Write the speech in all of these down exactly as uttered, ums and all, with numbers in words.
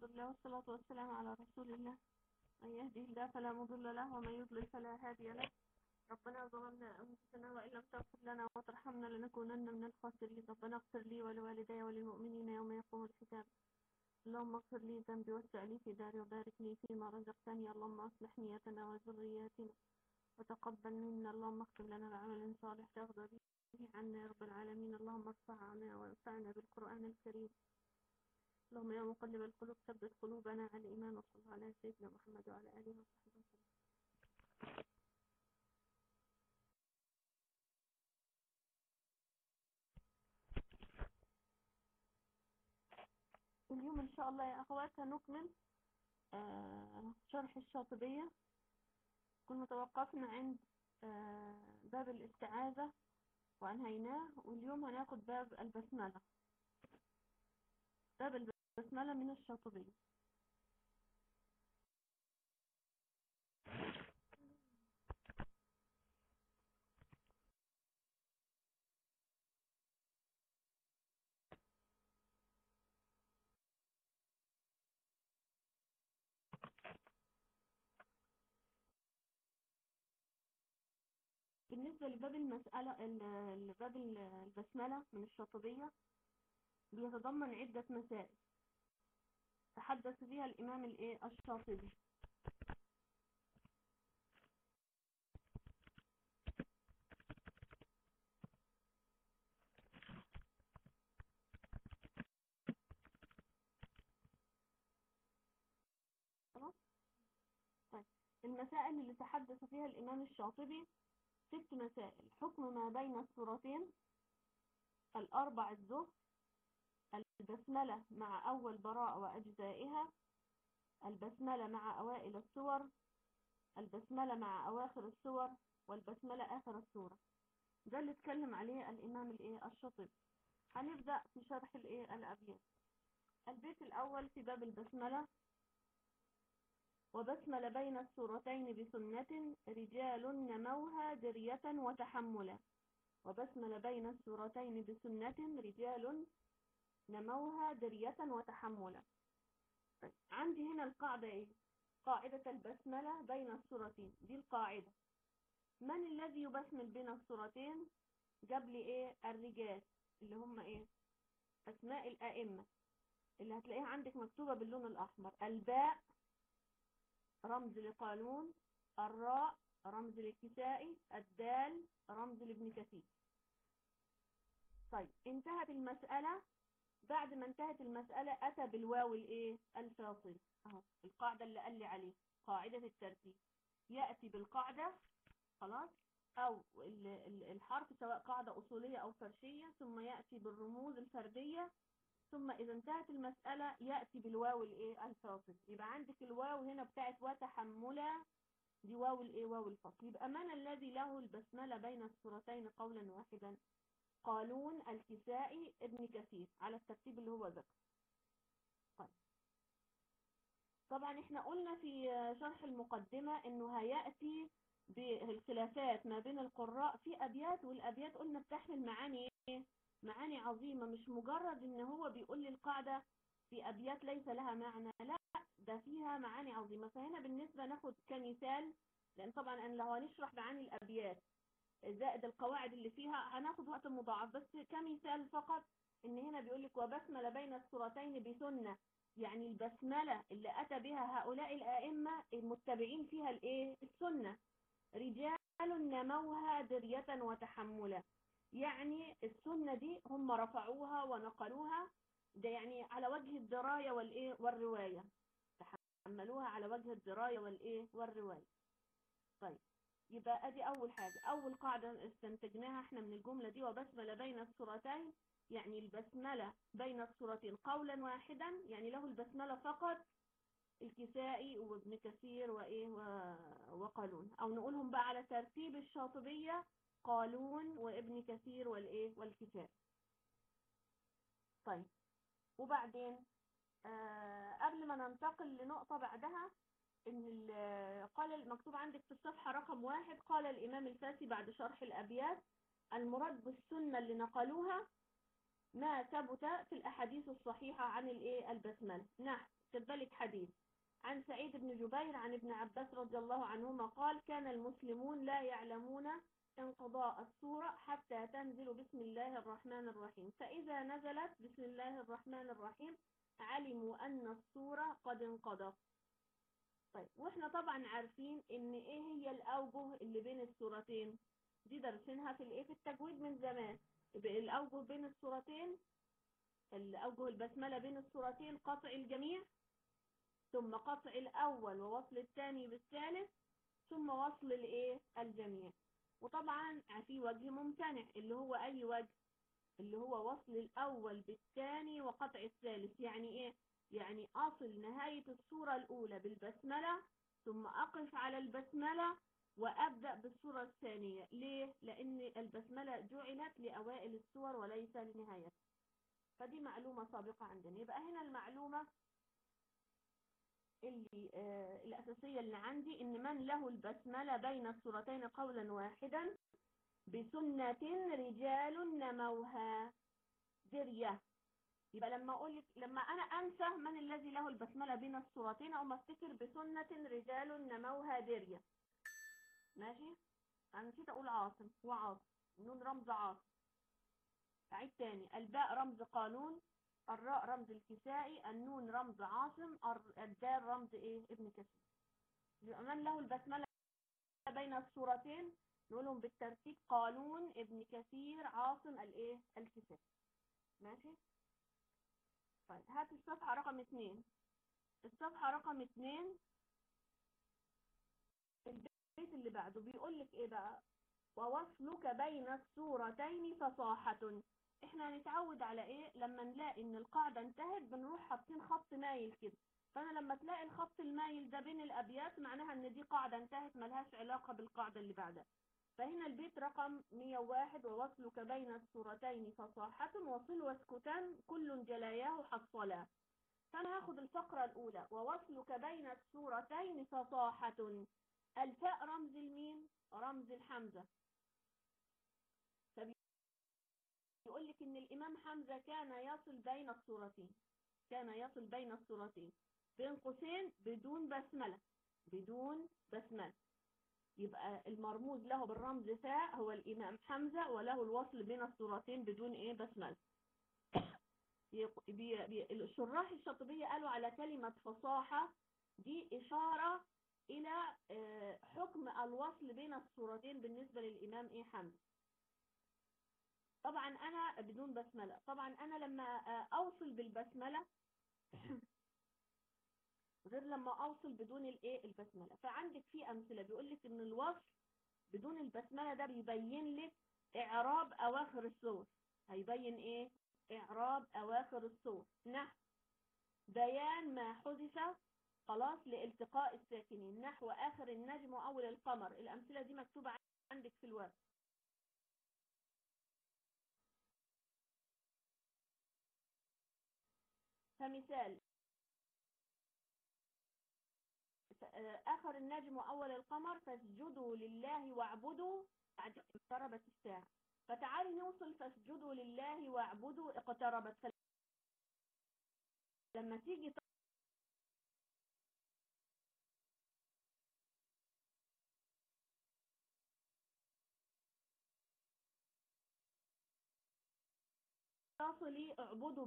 الحمد لله والصلاة والسلام على رسول الله. من يهده الله فلا مضل له ومن يضلل فلا هادي له. ربنا ظلمنا أنفسنا وإن لم تغفر لنا وترحمنا لنكونن من الخاسرين. ربنا اغفر لي ولوالدي وللمؤمنين يوم يقوم الحساب. اللهم اغفر لي ذنبي واسع لي في داري وبارك لي فيما رزقتني. اللهم اصلح نيتنا وذرياتنا وتقبل منا. اللهم اختم لنا بعمل صالح ترضى به عنا يا رب العالمين. اللهم ارفع عنا وانفعنا بالقرآن الكريم. اللهم يا مقلب القلوب ثبت قلوبنا على الإيمان. وصلى الله على سيدنا محمد وعلى آله وصحبه وسلم. اليوم إن شاء الله يا أخوات هنكمل آه شرح الشاطبية. كنا توقفنا عند آه باب الاستعاذة وأنهيناه، واليوم هناخد باب البسملة. باب البسملة من الشاطبية. بالنسبة لباب المسألة باب البسملة من الشاطبية بيتضمن عدة مسائل تحدث فيها الإمام الإيه الشاطبي. طيب، المسائل اللي تحدث فيها الإمام الشاطبي ست مسائل: حكم ما بين السورتين، الأربع الزهر، البسملة مع أول براءة وأجزائها، البسملة مع أوائل السور، البسملة مع أواخر السور، والبسملة آخر السورة. ده اللي اتكلم عليه الإمام الإيه الشاطبي. هنبدأ في شرح الإيه الأبيات. البيت الأول في باب البسملة: وبسمل بين السورتين بسنة رجال نموها درية وتحملا. وبسمل بين السورتين بسنة رجال نموها درية وتحملا. طيب، عندي هنا القاعدة ايه؟ قاعدة البسملة بين السورتين. دي القاعدة. من الذي يبسمل بين السورتين؟ جاب لي ايه؟ الرجال، اللي هم ايه؟ اسماء الائمة اللي هتلاقيها عندك مكتوبة باللون الاحمر. الباء رمز لقالون، الراء رمز للكسائي، الدال رمز لابن كثير. طيب، انتهت المسألة. بعد ما انتهت المسألة أتى بالواو الايه الفاصل. اهو القاعدة اللي قال لي عليها قاعدة الترتيب. يأتي بالقاعدة خلاص، او الحرف سواء قاعدة أصولية أو فرشية، ثم يأتي بالرموز الفردية، ثم إذا انتهت المسألة يأتي بالواو الايه الفاصل. يبقى عندك الواو هنا بتاعت وتحملا، دي واو الايه واو الفصل. يبقى من الذي له البسملة بين السورتين قولا واحدا؟ قالون، الكسائي، ابن كثير، على الترتيب اللي هو ذكر. طيب، طبعا احنا قلنا في شرح المقدمة انه هيأتي بالخلافات ما بين القراء في ابيات، والابيات قلنا بتحمل معاني ايه؟ معاني عظيمة. مش مجرد ان هو بيقول لي القاعدة في ابيات ليس لها معنى، لا، ده فيها معاني عظيمة. فهنا بالنسبة ناخد كمثال، لان طبعا ان لو هنشرح معاني الابيات زائد القواعد اللي فيها هناخد وقت مضاعف، بس كمثال فقط. ان هنا بيقول لك وبسمل بين السورتين بسنة، يعني البسملة اللي اتى بها هؤلاء الائمة المتبعين فيها الايه السنة. رجال نموها درية وتحملا، يعني السنة دي هم رفعوها ونقلوها، ده يعني على وجه الدراية والايه والرواية، تحملوها على وجه الدراية والايه والرواية. طيب، يبقى ادي اول حاجة، اول قاعدة استنتجناها احنا من الجملة دي: وبسمل بين السورتين، يعني البسملة بين السورتين قولا واحدا، يعني له البسملة فقط الكسائي وابن كثير وايه وقالون، او نقولهم بقى على ترتيب الشاطبية: قالون وابن كثير والايه والكسائي. طيب، وبعدين آه قبل ما ننتقل لنقطة بعدها، ان قال المكتوب عندك في الصفحة رقم واحد: قال الامام الفاسي بعد شرح الابيات: المراد بالسنة اللي نقلوها ما ثبت في الأحاديث الصحيحة عن الإيه البسملة. نحو كذلك حديث عن سعيد بن جبير عن ابن عباس رضي الله عنهما قال كان المسلمون لا يعلمون انقضاء السورة حتى تنزل بسم الله الرحمن الرحيم، فإذا نزلت بسم الله الرحمن الرحيم علموا أن السورة قد انقضت. طيب واحنا طبعا عارفين ان ايه هي الأوجه اللي بين السورتين، دي درسينها في الايه في التجويد من زمان. يبقى الأوجه بين السورتين، الأوجه البسملة بين السورتين قطع الجميع، ثم قطع الأول ووصل الثاني بالثالث، ثم وصل الايه الجميع. وطبعا في وجه ممتنع اللي هو أي وجه؟ اللي هو وصل الأول بالثاني وقطع الثالث. يعني ايه؟ يعني أصل نهاية السورة الأولى بالبسملة ثم أقف على البسملة وأبدأ بالسورة الثانية. ليه؟ لأن البسملة جعلت لأوائل السور وليس لنهايتها. فدي معلومة سابقة عندنا. يبقى هنا المعلومة اللي آه الأساسية اللي عندي إن من له البسملة بين السورتين قولا واحدا بسنة رجال نموها درية. يبقى لما أقول لك، لما أنا أنسى من الذي له البسملة بين السورتين أو ما أفتكر بسنة رجال نموها درية. ماشي؟ أنا نسيت أقول عاصم وعاصم، نون رمز عاصم. أعيد تاني، الباء رمز قانون، الراء رمز الكسائي، النون رمز عاصم، الدال رمز إيه ابن كثير. يبقى من له البسملة بين السورتين نقولهم بالترتيب قانون ابن كثير عاصم الإيه الكسائي. ماشي؟ طيب هات الصفحة رقم اتنين. الصفحة رقم اتنين البيت اللي بعده بيقول لك ايه بقى؟ ووصلك بين السورتين فصاحة. احنا هنتعود على ايه؟ لما نلاقي ان القاعدة انتهت بنروح حاطين خط مايل كده. فانا لما تلاقي الخط المايل ده بين الابيات معناها ان دي قاعدة انتهت ملهاش علاقة بالقاعدة اللي بعدها. فهنا البيت رقم مية وواحد ووصلك بين السورتين فصاحة وصل واسكتان كل جلاياه حصلا. فأنا هاخد الفقرة الأولى ووصلك بين السورتين فصاحة. الفاء رمز الميم رمز الحمزة. فبيقول لك إن الإمام حمزة كان يصل بين السورتين، كان يصل بين السورتين بين قوسين بدون بسملة، بدون بسملة. يبقى المرموز له بالرمز فاء هو الإمام حمزة، وله الوصل بين السورتين بدون إيه بسملة. بي بي الشراح الشاطبية قالوا على كلمة فصاحة دي إشارة إلى حكم الوصل بين السورتين بالنسبة للإمام إيه حمزة. طبعا أنا بدون بسملة، طبعا أنا لما أوصل بالبسملة غير لما أوصل بدون الإيه البسملة. فعندك في أمثلة بيقول لك إن الوصل بدون البسملة ده بيبين لك إعراب أواخر السور. هيبين إيه؟ إعراب أواخر السور. نحو بيان ما حدث خلاص لالتقاء الساكنين، نحو آخر النجم وأول القمر. الأمثلة دي مكتوبة عندك في الورق. فمثال آخر النجم وأول القمر فاسجدوا لله واعبدوا اقتربت الساعة. فتعالي نوصل فاسجدوا لله واعبدوا اقتربت. فلما تيجي تصلي اعبدوا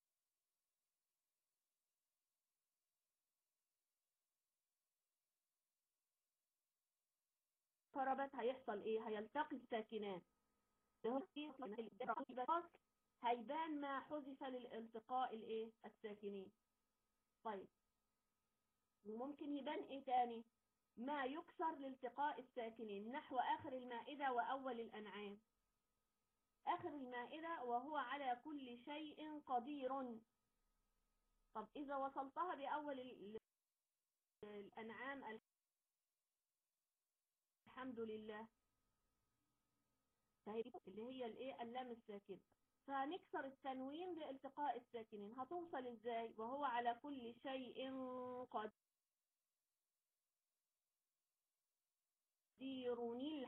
بقتربت هيحصل ايه؟ هيلتقي الساكنان. هيبان ما حذف للالتقاء الايه الساكنين. طيب وممكن يبان ايه تاني؟ ما يكسر لالتقاء الساكنين، نحو آخر المائدة وأول الأنعام. آخر المائدة وهو على كل شيء قدير. طب إذا وصلتها بأول الأنعام الحمد لله، فهي اللي هي الايه اللام الساكنة، فنكسر التنوين لالتقاء الساكنين. هتوصل ازاي وهو على كل شيء قدير؟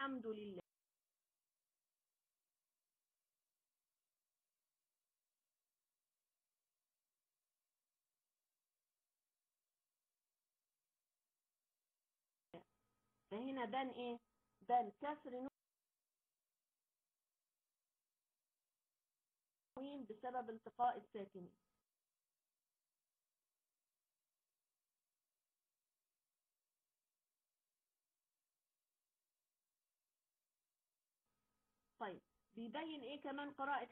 الحمد لله. فهنا بان ايه؟ بان كسر نون بسبب التقاء الساكنين. طيب بيبين ايه كمان قراءة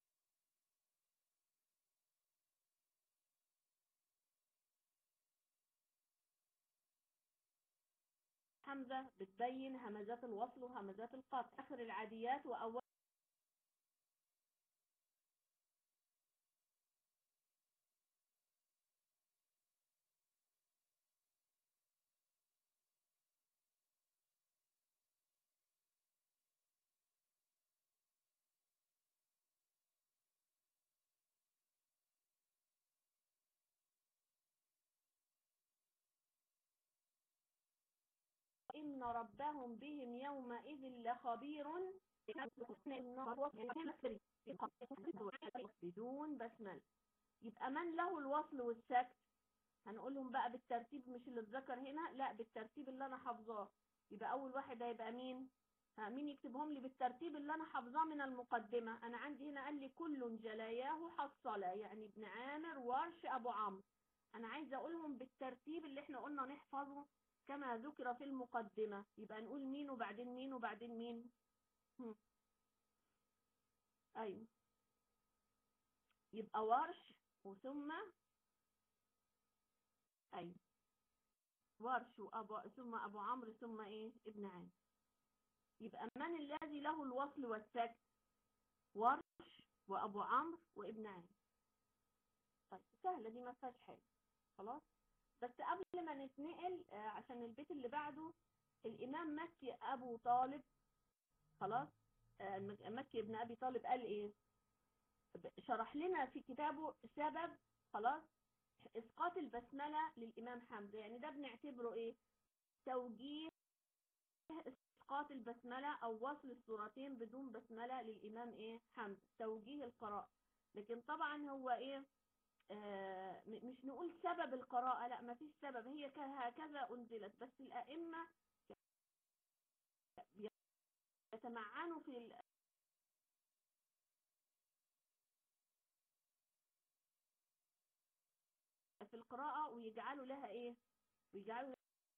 حمزة؟ بتبين همزات الوصل وهمزات القطع، اخر العاديات واول إن ربهم بهم يومئذ لخبير بدون بسملة. يبقى من له الوصل والسكت هنقولهم بقى بالترتيب، مش اللي اتذكر هنا، لا بالترتيب اللي انا حافظاه. يبقى اول واحد هيبقى مين؟ ها مين يكتبهم لي بالترتيب اللي انا حافظاه من المقدمة؟ انا عندي هنا قال لي كل جلاياه حصلة، يعني ابن عامر ورش ابو عمرو. انا عايزه اقولهم بالترتيب اللي احنا قلنا نحفظه كما ذكر في المقدمة. يبقى نقول مين وبعدين مين وبعدين مين. هم. ايوه، يبقى ورش وثم ايوه ورش وابو ثم ابو عمرو ثم ايه ابن عامر. يبقى من الذي له الوصل والسكت؟ ورش وابو عمرو وابن عامر. طيب سهله دي ما فيهاش حاجه. خلاص. بس قبل ما نتنقل آه، عشان البيت اللي بعده، الامام مكي ابو طالب، خلاص، آه، مكي ابن ابي طالب قال ايه؟ شرح لنا في كتابه سبب، خلاص، اسقاط البسمله للامام حمزه. يعني ده بنعتبره ايه؟ توجيه اسقاط البسمله او وصل السورتين بدون بسمله للامام ايه حمزه، توجيه القراءه. لكن طبعا هو ايه، آه مش نقول سبب القراءه، لا ما فيش سبب، هي هكذا انزلت. بس الائمه يتمعنوا في في القراءه ويجعلوا لها ايه، ويجعلوا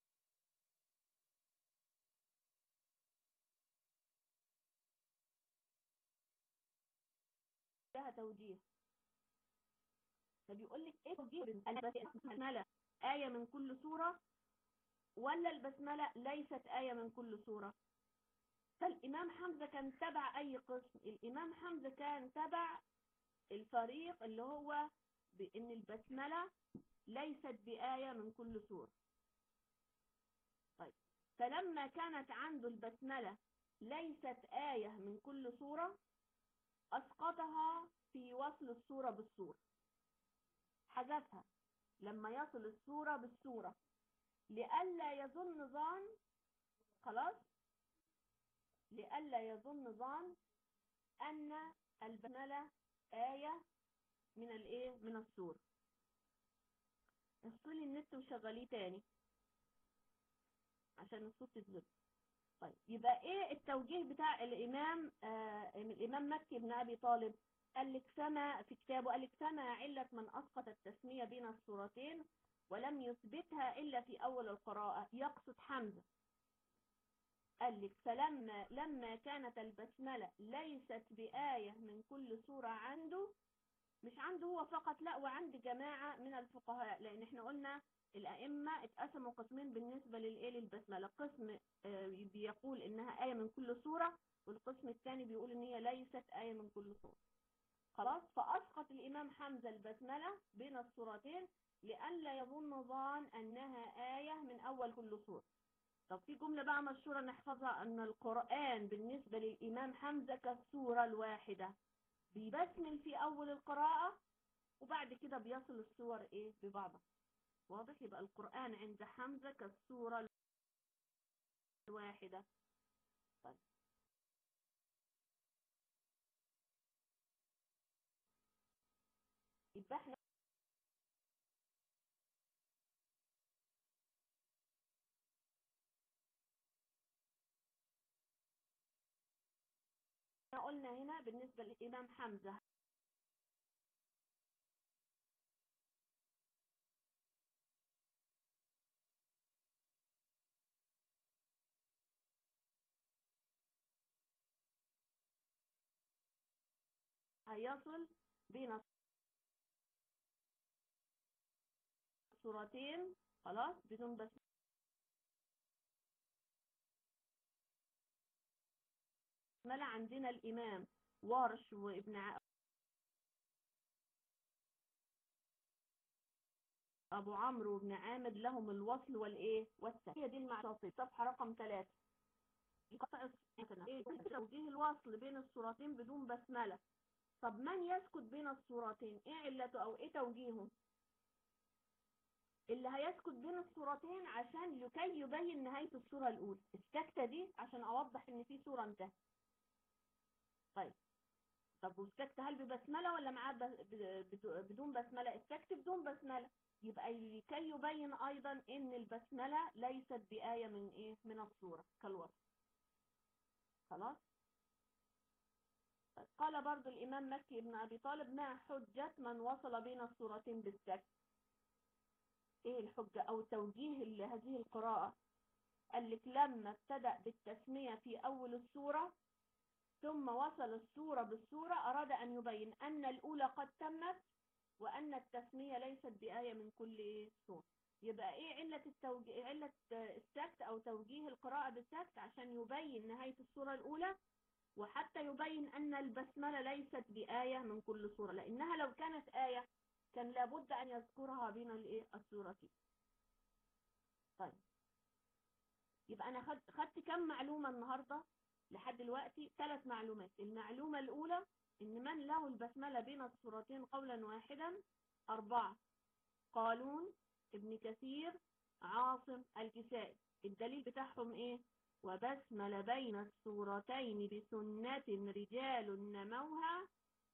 لها توجيه. فبيقول لك ايه توجيه البسمله؟ آية من كل سورة ولا البسملة ليست آية من كل سورة؟ فالإمام حمزة كان تبع أي قسم؟ الإمام حمزة كان تبع الفريق اللي هو بأن البسملة ليست بآية من كل سورة. طيب فلما كانت عنده البسملة ليست آية من كل سورة، أسقطها في وصل السورة بالسورة، حذفها لما يصل السورة بالسورة لئلا يظن ظان، خلاص، لئلا يظن ظان أن البسملة آية من الإيه من السورة. افصلي النت وشغليه تاني عشان الصوت يتظبط. طيب يبقى ايه التوجيه بتاع الامام آه الامام مكي بن ابي طالب؟ قال لك سما في كتابه، قال لك سما علة من اسقط التسمية بين السورتين ولم يثبتها الا في اول القراءة، يقصد حمزة. قال لك فلما لما كانت البسملة ليست بآية من كل سورة عنده، مش عنده هو فقط، لا وعند جماعة من الفقهاء، لان احنا قلنا الأئمة اتقسموا قسمين بالنسبة للإيه للبسملة. قسم آه، بيقول إنها آية من كل سورة، والقسم الثاني بيقول إن هي ليست آية من كل سورة. خلاص. فأسقط الإمام حمزة البسملة بين السورتين لئلا يظن ظان أنها آية من أول كل سورة. طب في جملة بقى مشهورة نحفظها، أن القرآن بالنسبة للإمام حمزة كالسورة الواحدة، بيبسمل في أول القراءة وبعد كده بيصل السور إيه ببعضها. واضح؟ يبقى القرآن عند حمزة كالسورة الواحدة. طيب يبقى احنا قلنا هنا بالنسبة للإمام حمزة هيصل بين السورتين خلاص بدون بسملة. عندنا الإمام ورش وابن ع... أبو عمرو وابن عامر لهم الوصل والإيه والسكت. هي دي المعنى. صفحة رقم ثلاثة. قطع السكنة إيه توجيه الوصل بين السورتين بدون بسملة. طب من يسكت بين السورتين إيه علته أو إيه توجيهه؟ اللي هيسكت بين السورتين عشان لكي يبين نهاية السورة الأولى. السكتة دي عشان أوضح إن في سورة انتهت. طيب طب والسكت هل ببسملة ولا معاه بدون بسملة؟ السكت بدون بسملة. يبقى لكي يبين أيضا إن البسملة ليست بآية من إيه من السورة كالوصف. خلاص. قال برضو الإمام مكي ابن أبي طالب ما حجة من وصل بين السورتين بالسكت. إيه الحجة أو توجيه لهذه القراءة؟ قال لك لما ابتدأ بالتسمية في أول السورة ثم وصل السورة بالسورة أراد أن يبين أن الأولى قد تمت وأن التسمية ليست بآية من كل سورة. يبقى إيه علة التوجيه علة السكت أو توجيه القراءة بالسكت؟ عشان يبين نهاية السورة الأولى وحتى يبين أن البسملة ليست بآية من كل سورة، لأنها لو كانت آية كان لابد أن يذكرها بين الإيه السورتين. طيب يبقى أنا خدت خدت كم معلومة النهاردة لحد دلوقتي؟ ثلاث معلومات. المعلومة الأولى إن من له البسملة بين السورتين قولا واحدا أربعة: قالون، ابن كثير، عاصم، الكسائي. الدليل بتاعهم إيه؟ وبسمل بين السورتين بسنة رجال نموها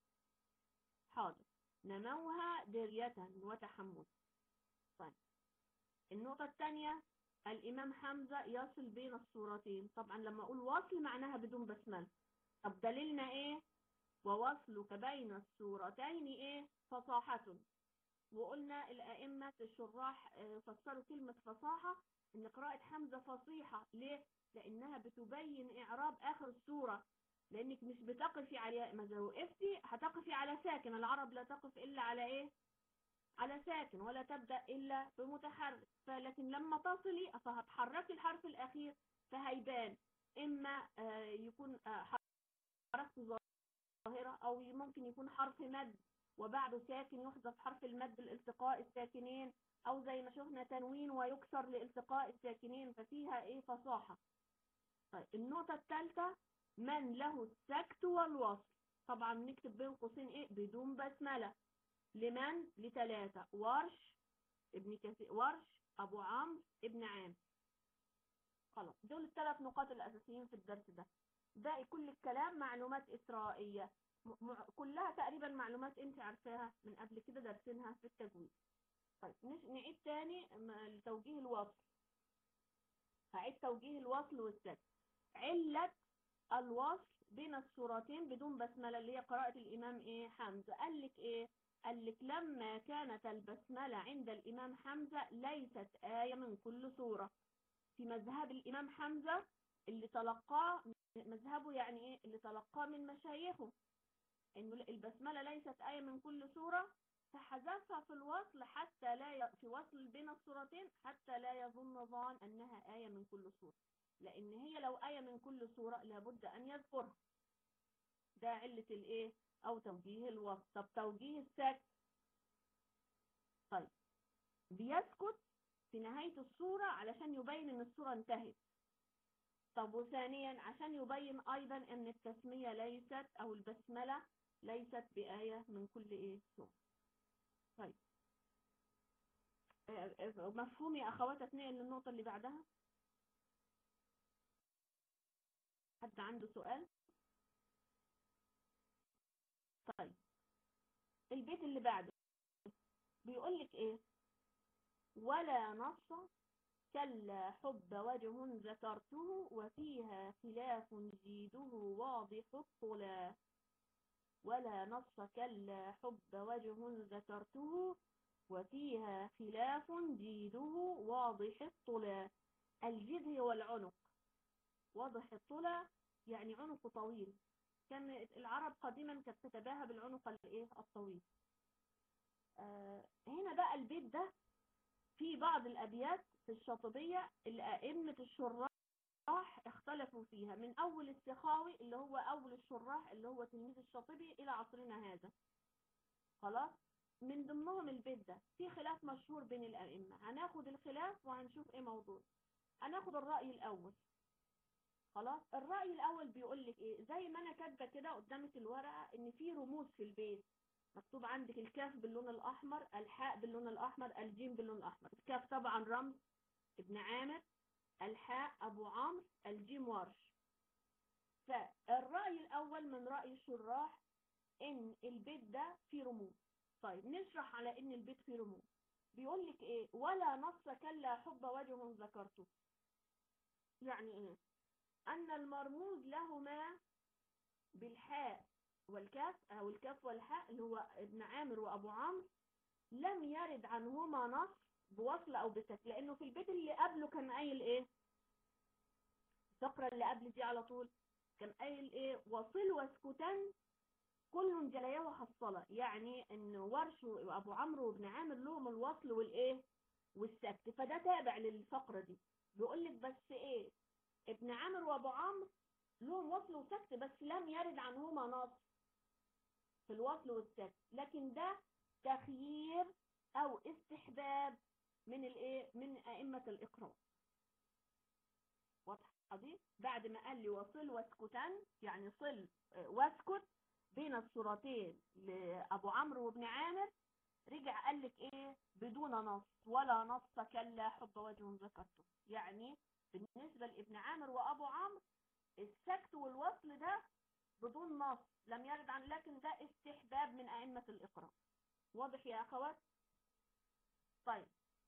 حاضر نموها درية وتحمل. طيب النقطة الثانية الإمام حمزة يصل بين السورتين. طبعا لما أقول وصل معناها بدون بسملة. طب دليلنا إيه؟ ووصلك بين السورتين إيه؟ فصاحة. وقلنا الأئمة الشراح فسروا كلمة فصاحة إن قراءة حمزة فصيحة. ليه؟ لأنها بتبين إعراب آخر السورة، لأنك مش بتقفي على ما وقفتي هتقفي على ساكن. العرب لا تقف إلا على إيه؟ على ساكن، ولا تبدأ إلا بمتحرك. فلكن لما تصلي فهتحركي الحرف الأخير فهيبان إما يكون حرف ظاهرة أو ممكن يكون حرف مد وبعده ساكن يحذف حرف المد لالتقاء الساكنين، أو زي ما شفنا تنوين ويكسر لالتقاء الساكنين، ففيها إيه فصاحة. طيب النقطة الثالثة من له السكت والوصل. طبعا نكتب بين قوسين إيه؟ بدون بسملة. لمن؟ لثلاثة: ورش، ابن كثير، ورش، أبو عمرو، ابن عام. خلاص دول الثلاث نقاط الأساسيين في الدرس ده. باقي كل الكلام معلومات إسرائيلية م... كلها تقريبا معلومات انت عارفاها من قبل كده درسينها في التجويد. طيب نش... نعيد تاني توجيه الوصل. هعيد توجيه الوصل والسكت. علة الوصل بين السورتين بدون بسملة اللي هي قراءة الإمام إيه حمزة. قال لك إيه؟ قال لك لما كانت البسملة عند الإمام حمزة ليست آية من كل سورة. في مذهب الإمام حمزة اللي تلقاه مذهبه يعني إيه؟ اللي تلقاه من مشايخه إنه البسملة ليست آية من كل سورة، فحذفها في الوصل حتى لا ي... في وصل بين السورتين حتى لا يظن ظان أنها آية من كل سورة، لأن هي لو آية من كل سورة لابد أن يذكرها. ده علة الإيه؟ أو توجيه الوصل. طب توجيه السكت. طيب بيسكت في نهاية السورة علشان يبين إن السورة انتهت. طب وثانيا عشان يبين أيضا أن التسمية ليست أو البسملة ليست بآية من كل إيه سورة. طيب مفهوم يا أخوات؟ اتنقل للنقطة اللي بعدها. حد عنده سؤال؟ طيب البيت اللي بعده بيقول لك ايه؟ ولا نص كلا حب وجه ذكرته وفيها خلاف جيده واضح الطلا. ولا نص كلا حب وجه ذكرته وفيها خلاف جيده واضح الطلا. الجد هو العنق، واضح الطلا يعني عنق طويل. كان العرب قديما كانت تتباهى بالعنق الايه الطويل. آه هنا بقى البيت ده في بعض الابيات في الشاطبية اللي ائمة الشراح اختلفوا فيها، من اول السخاوي اللي هو اول الشراح اللي هو تلميذ الشاطبي الى عصرنا هذا. خلاص، من ضمنهم البيت ده في خلاف مشهور بين الائمة. هناخد الخلاف وهنشوف ايه موضوع. هناخد الرأي الاول. خلاص، الرأي الأول بيقول لك إيه؟ زي ما أنا كاتبة كده قدامك الورقة إن في رموز في البيت. مكتوب عندك الكاف باللون الأحمر، الحاء باللون الأحمر، الجيم باللون الأحمر. الكاف طبعا رمز ابن عامر، الحاء أبو عمرو، الجيم ورش. فالرأي الأول من رأي الشراح إن البيت ده فيه رموز. طيب نشرح على إن البيت فيه رموز. بيقول لك إيه؟ ولا نص كلا حب وجه ذكرته. يعني إيه؟ أن المرموز لهما بالحاء والكاف أو الكاف والحاء اللي هو ابن عامر وأبو عمرو لم يرد عنهما نص بوصل أو بسكت، لأنه في البيت اللي قبله كان قايل إيه؟ الفقرة اللي قبل دي على طول كان قايل إيه؟ وصل واسكتان كل جليه حصلة، يعني إن ورش وأبو عمرو وابن عامر لهم الوصل والإيه؟ والسكت. فده تابع للفقرة دي. بيقول لك بس إيه؟ ابن عامر وأبو عمرو لهم وصل وسكت بس لم يرد عنهما نص في الوصل والسكت، لكن ده تخيير او استحباب من الايه من ائمه الاقراء. واضحه دي؟ بعد ما قال لي وصل واسكتان يعني صل واسكت بين الصورتين لابو عمرو وابن عامر، رجع قال لك ايه؟ بدون نص. ولا نص كلا حب وجه ذكرته، يعني بالنسبه لابن عامر وابو عمرو السكت والوصل ده بدون نص لم يرد عن، لكن ده استحباب من ائمه الاقراء. واضح يا اخوات؟ طيب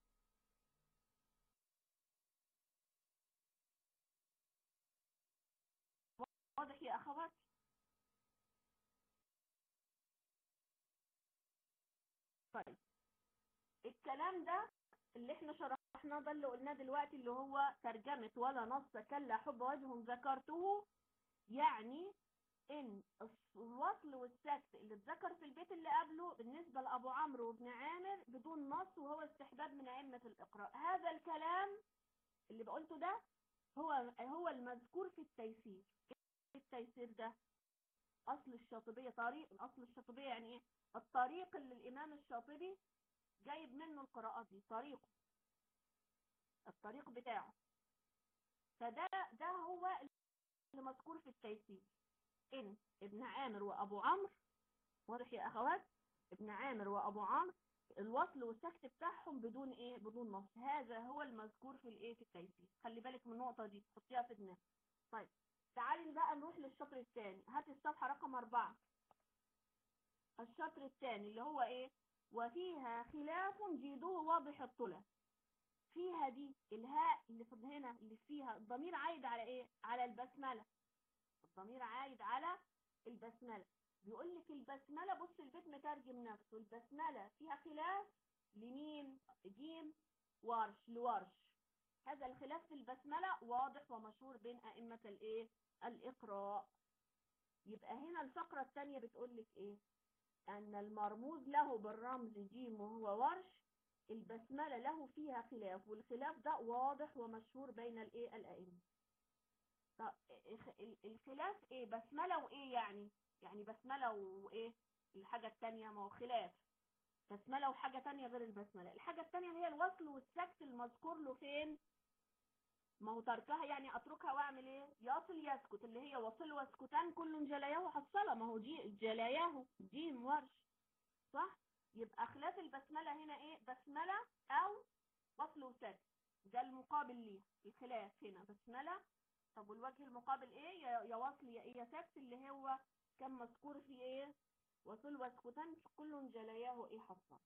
واضح يا اخوات؟ طيب الكلام ده اللي احنا شرحناه ده اللي قلناه دلوقتي اللي هو ترجمة ولا نص كلا حب وجه ذكرته، يعني ان الوصل والسكت اللي اتذكر في البيت اللي قبله بالنسبة لأبو عمرو وابن عامر بدون نص، وهو استحباب من أئمة الإقراء. هذا الكلام اللي بقولته ده هو هو المذكور في التيسير. التيسير ده أصل الشاطبية، طريق أصل الشاطبية يعني إيه؟ الطريق اللي الإمام الشاطبي جايب منه القراءات دي، طريقه الطريق بتاعه. فده ده هو اللي مذكور في التيسير، إن ابن عامر وأبو عمرو، واضح يا أخوات؟ ابن عامر وأبو عمرو الوصل والسكت بتاعهم بدون إيه؟ بدون نص. هذا هو المذكور في الإيه؟ في التيسير. خلي بالك من النقطة دي، حطيها في دماغك. طيب تعالي بقى نروح للشطر الثاني. هات الصفحة رقم أربعة. الشطر الثاني اللي هو إيه؟ وفيها خلاف جيده واضح الطلة. فيها دي الهاء اللي في هنا اللي فيها الضمير عايد على ايه؟ على البسملة. الضمير عايد على البسملة. بيقول لك البسملة، بص البيت مترجم نفسه، البسملة فيها خلاف لمين؟ جيم ورش لورش. هذا الخلاف في البسملة واضح ومشهور بين أئمة الايه؟ الإقراء. يبقى هنا الفقرة الثانية بتقول لك ايه؟ أن المرموز له بالرمز جيم وهو ورش، البسملة له فيها خلاف، والخلاف ده واضح ومشهور بين الايه؟ الأئمة. طب الخلاف ايه؟ بسملة وايه يعني؟ يعني بسملة وايه الحاجة التانية؟ ما هو خلاف بسملة وحاجة تانية غير البسملة. الحاجة التانية هي الوصل والسكت المذكور له فين؟ ما هو تركها يعني اتركها واعمل ايه؟ يصل يسكت، اللي هي وصل واسكتان كل جلاياه حصلة. ما هو جي جلاياه جيم ورش، صح؟ يبقى خلاف البسملة هنا ايه؟ بسملة او وصل وسكت، ده المقابل ليه الخلاف هنا بسملة طب والوجه المقابل ايه؟ يا يا وصل يا ايه يا سكت، اللي هو كان مذكور في ايه؟ وصل واسكتان كل جلياه ايه حصل.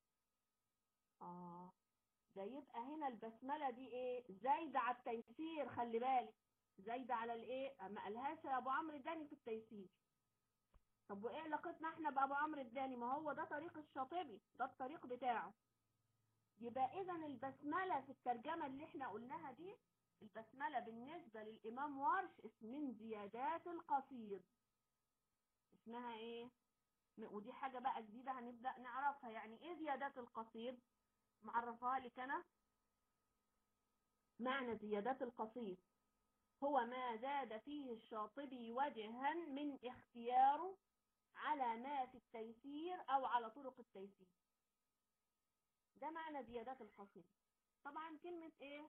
اه ده يبقى هنا البسملة دي ايه؟ زايدة على التيسير، خلي بالك، زايدة على الايه؟ ما قالهاش يا ابو عمرو الداني في التيسير. طب وايه علاقتنا احنا بابو عمرو الداني؟ ما هو ده طريق الشاطبي، ده الطريق بتاعه. يبقى اذا البسملة في الترجمة اللي احنا قلناها دي، البسملة بالنسبة للامام ورش من زيادات القصيد. اسمها ايه؟ ودي حاجة بقى جديدة هنبدأ نعرفها. يعني ايه زيادات القصيد؟ معرفها لك انا. معنى زيادات القصيد هو ما زاد فيه الشاطبي وجها من اختياره على ما في التيسير او على طرق التيسير. ده معنى زيادات القصيد. طبعا كلمة ايه؟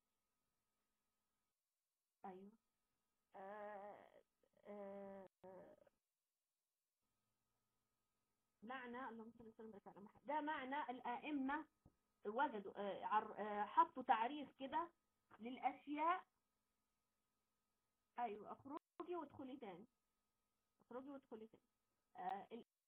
ايوه آه آه معنى، اللهم صل وسلم على محمد، ده معنى الائمة وجدوا آه عر- آه حطوا تعريف كده للاشياء. ايوه اخرجي وادخلي تاني، اخرجي وادخلي تاني. آه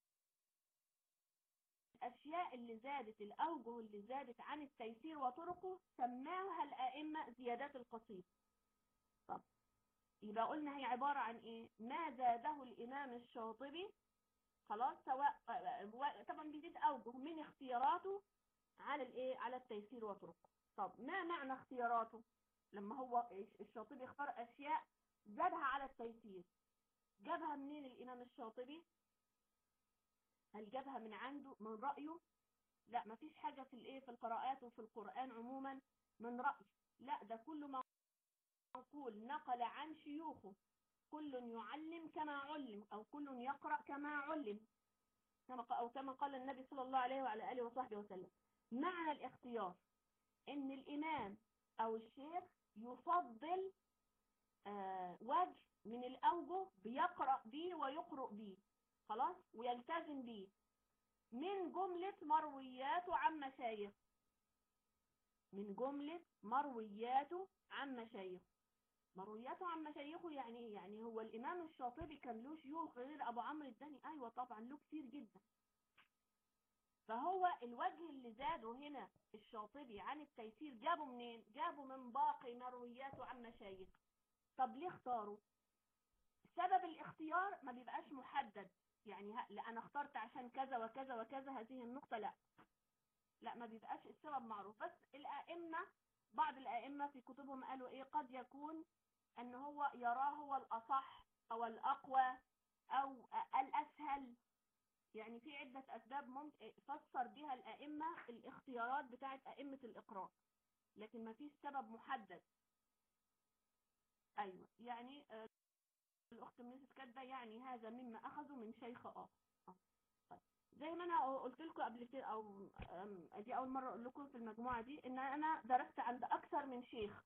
الاشياء اللي زادت، الاوجه اللي زادت عن التيسير وطرقه سماها الائمة زيادات القصيد. طب يبقى قلنا هي عبارة عن ايه؟ ما زاده الامام الشاطبي، خلاص، سواء طبعا بيزيد اوجه من اختياراته على الايه؟ على التيسير وطرقه. طب ما معنى اختياراته؟ لما هو الشاطبي اختار اشياء زادها على التيسير، جابها منين الامام الشاطبي؟ هل جابها من عنده من رأيه؟ لا، مفيش حاجة في الايه في القراءات وفي القرآن عموما من رأي، لا ده كله منقول، نقل عن شيوخه. كل يعلم كما علم، او كل يقرأ كما علم، كما او كما قال النبي صلى الله عليه وعلى اله وصحبه وسلم. معنى الاختيار ان الامام او الشيخ يفضل آه وجه من الاوجه بيقرأ بيه ويقرأ بيه، خلاص، ويلتزم بيه من جملة مروياته عن مشايخ، من جملة مروياته عن مشايخ. مروياته عن مشايخه يعني ايه؟ يعني هو الامام الشاطبي كان له شيوخ غير ابو عمرو الداني؟ ايوه طبعا له كتير جدا. فهو الوجه اللي زاده هنا الشاطبي عن التيسير جابه منين؟ جابه من باقي مروياته عن مشايخ. طب ليه اختاروا؟ سبب الاختيار ما بيبقاش محدد، يعني لا انا اخترت عشان كذا وكذا وكذا هذه النقطة، لا لا ما بيبقاش السبب معروف. بس الائمة، بعض الائمة في كتبهم قالوا ايه؟ قد يكون ان هو يراه هو الاصح او الاقوى او الاسهل. يعني في عدة اسباب ممكن فسر بها الائمة الاختيارات بتاعت ائمة الاقراء، لكن ما فيش سبب محدد. ايوه يعني آه، الاخت منيسة كاتبه يعني هذا مما اخذوا من شيخ اخر. آه، طيب. زي ما انا قلت لكم قبل كده، او آم، دي اول مره اقول لكم في المجموعه دي، ان انا درست عند اكثر من شيخ.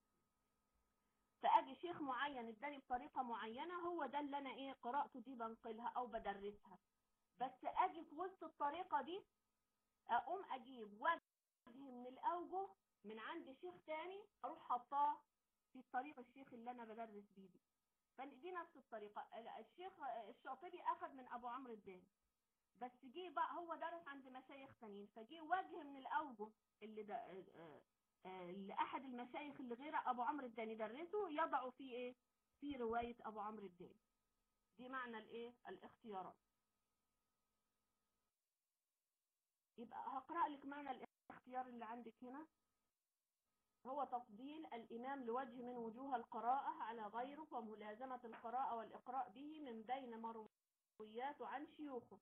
فاجي شيخ معين اداني بطريقه معينه، هو ده اللي انا ايه قراءته دي بنقلها او بدرسها. بس اجي في وسط الطريقه دي اقوم اجيب وجه من الاوجه من عند شيخ تاني اروح حطاه في طريق الشيخ اللي انا بدرس بيه دي. فدي نفس الطريقه. الشيخ الشاطبي اخذ من ابو عمرو الداني، بس جه بقى هو درس عند مشايخ تانيين، فجه وجه من الاوجه اللي ده آه، آه، اللي احد المشايخ اللي غير ابو عمرو الداني درسه يضعوا فيه ايه؟ في روايه ابو عمرو الداني. دي معنى الايه؟ الاختيارات. يبقى هقرأ لك معنى الاختيار اللي عندك هنا. هو تفضيل الإمام لوجه من وجوه القراءة على غيره، وملازمة القراءة والإقراء به من بين مروياته عن شيوخه.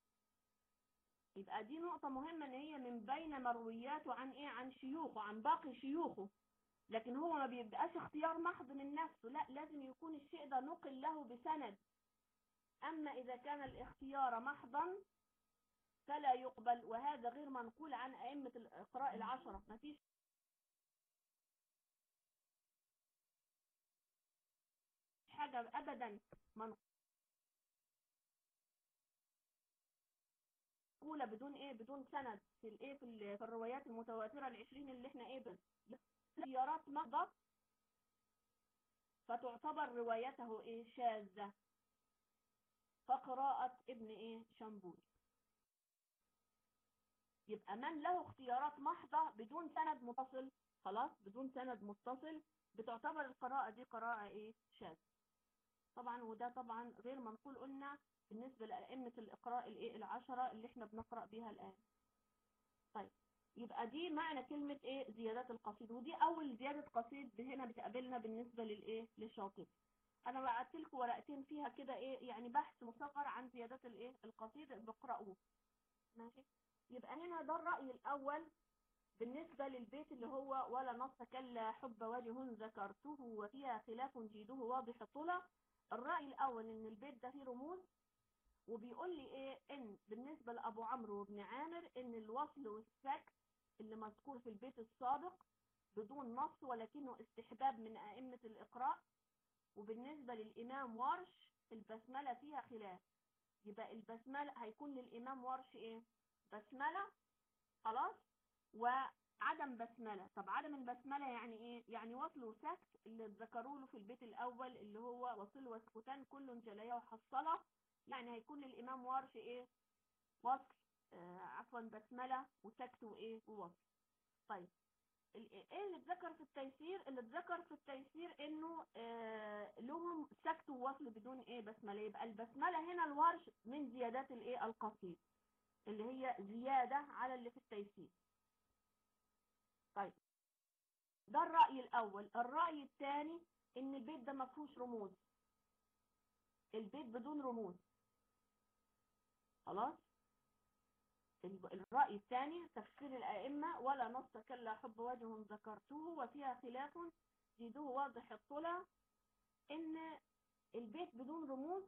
يبقى دي نقطة مهمة، ان هي من بين مروياته عن ايه؟ عن شيوخه، عن باقي شيوخه. لكن هو ما بيبقاش اختيار محض من نفسه، لا لازم يكون الشيء ده نقل له بسند. اما اذا كان الاختيار محضا فلا يقبل، وهذا غير منقول عن ائمة القراء العشرة. ما فيش حاجة ابدا منقولة بدون ايه؟ بدون سند في الايه؟ في, ال- في الروايات المتواترة العشرين اللي احنا ايه بس اختيارات محضة. فتعتبر روايته ايه شاذة، فقراءة ابن ايه شنبوري. يبقى من له اختيارات محضة بدون سند متصل، خلاص بدون سند متصل، بتعتبر القراءة دي قراءة ايه شاذة طبعا. وده طبعا غير منقول قلنا بالنسبة لأئمة الإقراء الايه العشرة اللي احنا بنقرأ بيها الآن. طيب يبقى دي معنى كلمة ايه زيادات القصيد، ودي اول زيادة قصيد هنا بتقابلنا بالنسبة للايه للشاطبي. انا بعت لكم ورقتين فيها كده ايه يعني بحث مصغر عن زيادات الايه القصيد بقرأوه ماشي. يبقى هنا ده الرأي الاول بالنسبة للبيت اللي هو ولا نص كلا حب وجه ذكرته وفيها خلاف جيده واضح الطلع. الرأي الاول ان البيت ده فيه رموز، وبيقول لي ايه ان بالنسبة لابو عمرو بن عامر ان الوصل والسكت اللي مذكور في البيت السابق بدون نص ولكنه استحباب من ائمة الاقراء. وبالنسبة للامام ورش البسملة فيها خلاف، يبقى البسملة هيكون للامام ورش ايه بسملة خلاص وعدم بسملة. طب عدم البسملة يعني ايه؟ يعني وصل وسكت اللي ذكروا له في البيت الاول اللي هو وصل وسكتان كل جلية وحصلة، يعني هيكون للامام ورش ايه وصل آه عفوا بسملة وسكت وايه ووصل. طيب ايه اللي اتذكر في التيسير؟ اللي اتذكر في التيسير انه آه لهم سكت ووصل بدون ايه بسملة. يبقى البسملة هنا الورش من زيادات الايه القصيد اللي هي زيادة على اللي في التيسير. طيب ده الرأي الأول. الرأي الثاني إن البيت ده ما فيهوش رموز، البيت بدون رموز خلاص. الرأي الثاني تفسير الأئمة ولا نص كلا حب وجه ذكرته وفيها خلاف جيده واضح الطلع، إن البيت بدون رموز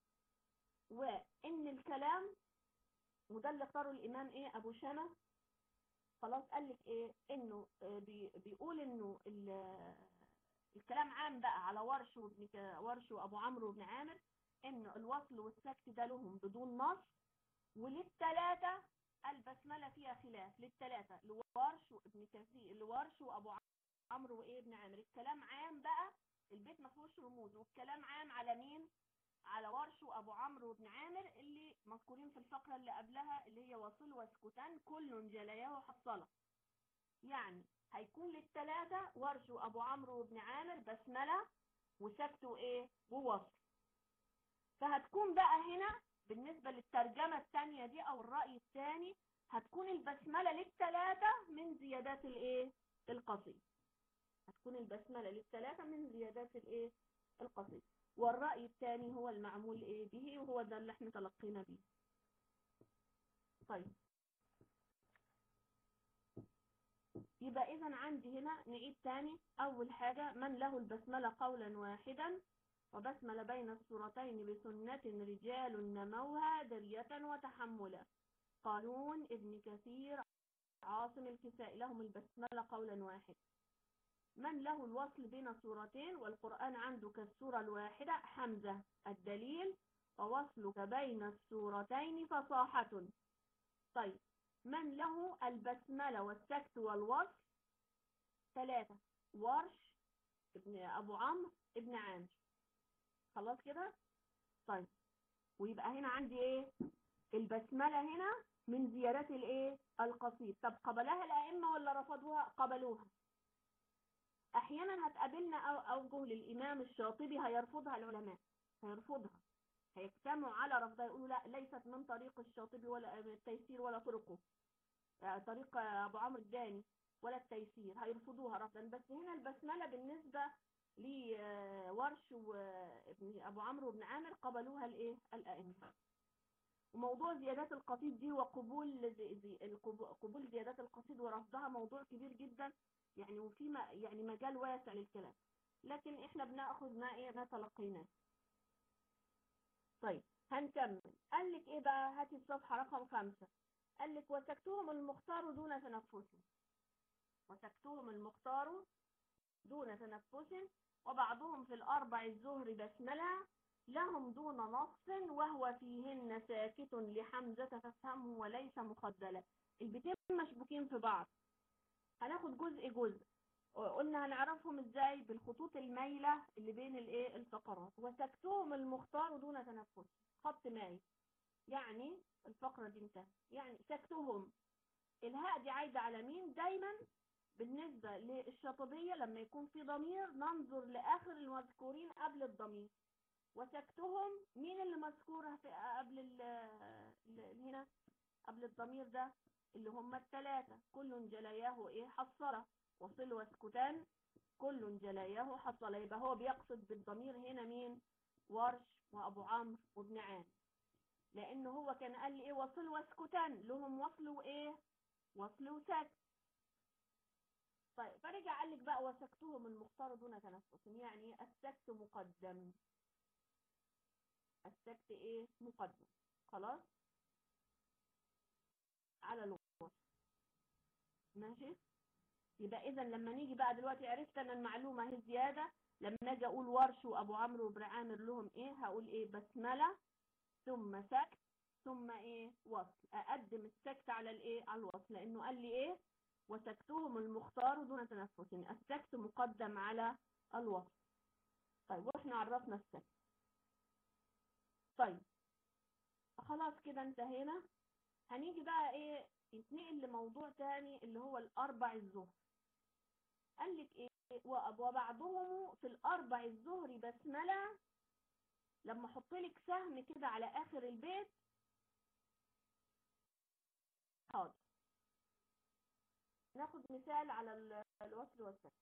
وإن الكلام، وده اللي اختاره الإمام إيه أبو شامة خلاص. قال لك إيه إنه بي بيقول إنه الكلام عام بقى على ورش وابن ورش وابو عمرو بن عامر ان الوصل والسكت ده لهم بدون نص. وللثلاثه البسمله فيها خلاف، للثلاثه لورش وابن كثير لورش وابو عمرو وايه ابن عامر الكلام عام بقى، البيت ما فيهوش رموز، والكلام عام على مين؟ على ورش وابو عمرو وابن عامر اللي مذكورين في الفقره اللي قبلها اللي هي وصل وسكتان كل جلياه وحصله. يعني هيكون للثلاثة ورش وابو عمرو وابن عامر بسملة وسكت وايه ووصل. فهتكون بقى هنا بالنسبة للترجمة الثانية دي او الرأي الثاني هتكون البسملة للثلاثة من زيادات الايه القصيد، هتكون البسملة للثلاثة من زيادات الايه القصيد. والرأي الثاني هو المعمول ايه به وهو ده اللي احنا تلقينا به. طيب يبقى اذا عندي هنا نعيد تاني. اول حاجة من له البسملة قولا واحدا وبسمل بين السورتين بسنة رجال نموها درية وتحملا. قالون ابن كثير عاصم الكسائي لهم البسملة قولا واحد. من له الوصل بين السورتين والقرآن عنده كالسورة الواحدة حمزة الدليل ووصلك بين السورتين فصاحة. طيب من له البسملة والسكت والوصل ثلاثة ورش ابن ابو عمرو ابن عامر خلاص كده. طيب ويبقى هنا عندي ايه البسملة هنا من زيارات الايه القصيد. طب قبلها الائمة ولا رفضوها؟ قبلوها. احيانا هتقابلنا اوجه للامام الشاطبي هيرفضها العلماء، هيرفضها هيجتمعوا على رفضها يقولوا لا ليست من طريق الشاطبي ولا التيسير ولا طرقه طريق ابو عمرو الداني ولا التيسير، هيرفضوها رفضا. بس هنا البسملة بالنسبة لورش وابن ابو عمرو وابن عامر قبلوها الايه الائمه. وموضوع زيادات القصيد دي وقبول زي زي قبول زيادات القصيد ورفضها موضوع كبير جدا يعني، وفي ما يعني مجال واسع للكلام، لكن احنا بناخذ ما ايه ما تلقيناه. طيب هنكمل. قال لك ايه بقى؟ هاتي الصفحه رقم خمسة. قال لك وسكتهم المختار دون تنفس، وسكتهم المختار دون تنفس وبعضهم في الأربع الزهر بسملة لهم دون نص وهو فيهن ساكت لحمزة فافهمه وليس مخدلا. البيتين مشبوكين في بعض، هناخد جزء جزء. قلنا هنعرفهم ازاي؟ بالخطوط المايلة اللي بين الايه الفقرات. وسكتهم المختار دون تنفس، خط مايل، يعني الفقرة دي انتهت. يعني سكتهم، الهاء دي عايدة على مين؟ دايما بالنسبة للشطبية لما يكون في ضمير ننظر لآخر المذكورين قبل الضمير. وسكتهم مين اللي مذكورة في قبل ال ال- هنا قبل الضمير ده؟ اللي هم الثلاثة. كل جلياه ايه حصلة، وصل واسكتان كل جلياه حصلة. يبقى هو بيقصد بالضمير هنا مين؟ ورش وابو عمرو وابن عامر، لان هو كان قال لي ايه؟ وصل واسكتان، لهم وصل وايه؟ وصل وسكت. طيب فرجع قال لك بقى وسكتهم المختار دون تنفس، يعني السكت مقدم. السكت ايه؟ مقدم. خلاص على الوصل. ماشي. يبقى اذا لما نيجي بقى دلوقتي عرفت انا المعلومه اهي زياده. لما اجي اقول ورش وابو عمرو وابن عامر لهم ايه؟ هقول ايه؟ بسمله ثم سكت ثم ايه؟ وصل. اقدم السكت على الايه؟ على الوصل، لانه قال لي ايه؟ وسكتهم المختار دون تنفس، السكت مقدم على الوصل. طيب واحنا عرفنا السكت. طيب خلاص كده انتهينا. هنيجي بقى ايه؟ يتنقل لموضوع تاني اللي هو الاربع الظهر. قال لك ايه؟ وبعضهم في الاربع الظهر بسمله. لما احط لك سهم كده على اخر البيت. حاضر. ناخد مثال على ال- الوصل والسكت.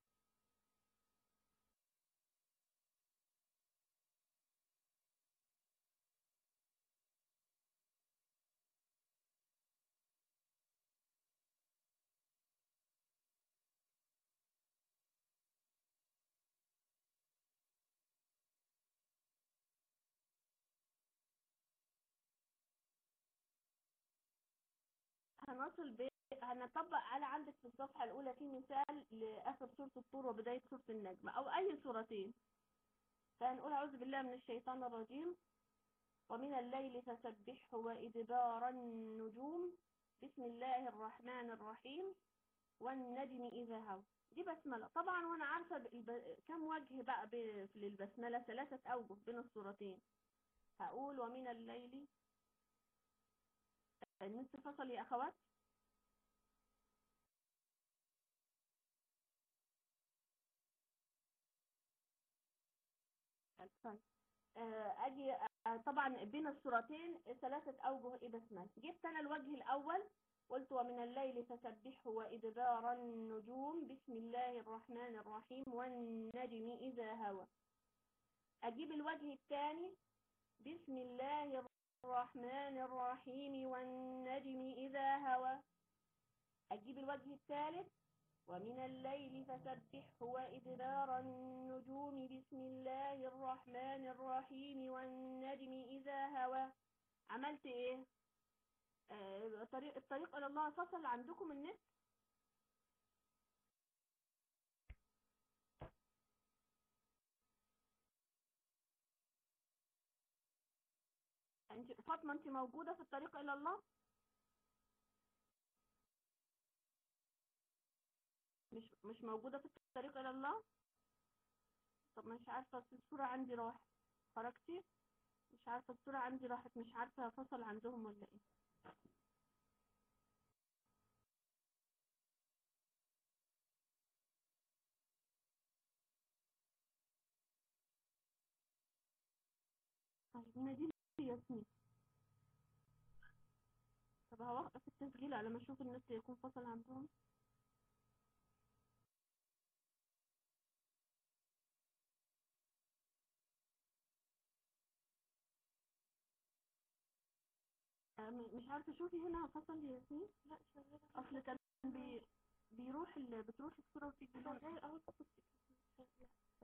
هنصل ب هنطبق على عندك في الصفحة الأولى في مثال لآخر سورة الطور وبداية سورة النجم أو أي سورتين. فهنقول أعوذ بالله من الشيطان الرجيم. ومن الليل فسبحه وإدبار النجوم بسم الله الرحمن الرحيم والنجم إذا هوى. دي بسملة طبعا، وأنا عارفة الب... كم وجه بقى ب... للبسملة؟ ثلاثة أوجه بين السورتين. هقول ومن الليل. النصف فصل يا أخوات. طيب. آه، أجي آه، طبعا بين السورتين ثلاثة أوجه إيه بسملة. جبت أنا الوجه الأول، قلت ومن الليل فسبحه وإدبار النجوم بسم الله الرحمن الرحيم والنجم إذا هوى. أجيب الوجه الثاني بسم الله الرحمن الرحيم والنجم إذا هوى. أجيب الوجه الثالث ومن الليل فسبحه وإدبار النجوم بسم الله الرحمن الرحيم والنجم إذا هوى. عملت إيه؟ آه طريق الطريق إلى الله فصل عندكم النت؟ أنت فاطمة أنت موجودة في الطريق إلى الله؟ مش مش موجودة في الطريق إلى الله؟ طب مش عارفة الصورة عندي راحت. خرجتي؟ مش عارفة الصورة عندي راحت، مش عارفة فصل عندهم ولا ايه. طيب نادي لي ياسمين. طب هوقف التسجيل على ما اشوف النت يكون فصل عندهم. آه، م- مش عارفة شوفي هنا فصل يا ياسمين. لا شغالة. اصل كان بي... بيروح ال... بتروح الصورة وتيجي لون. شغال اهو. لا.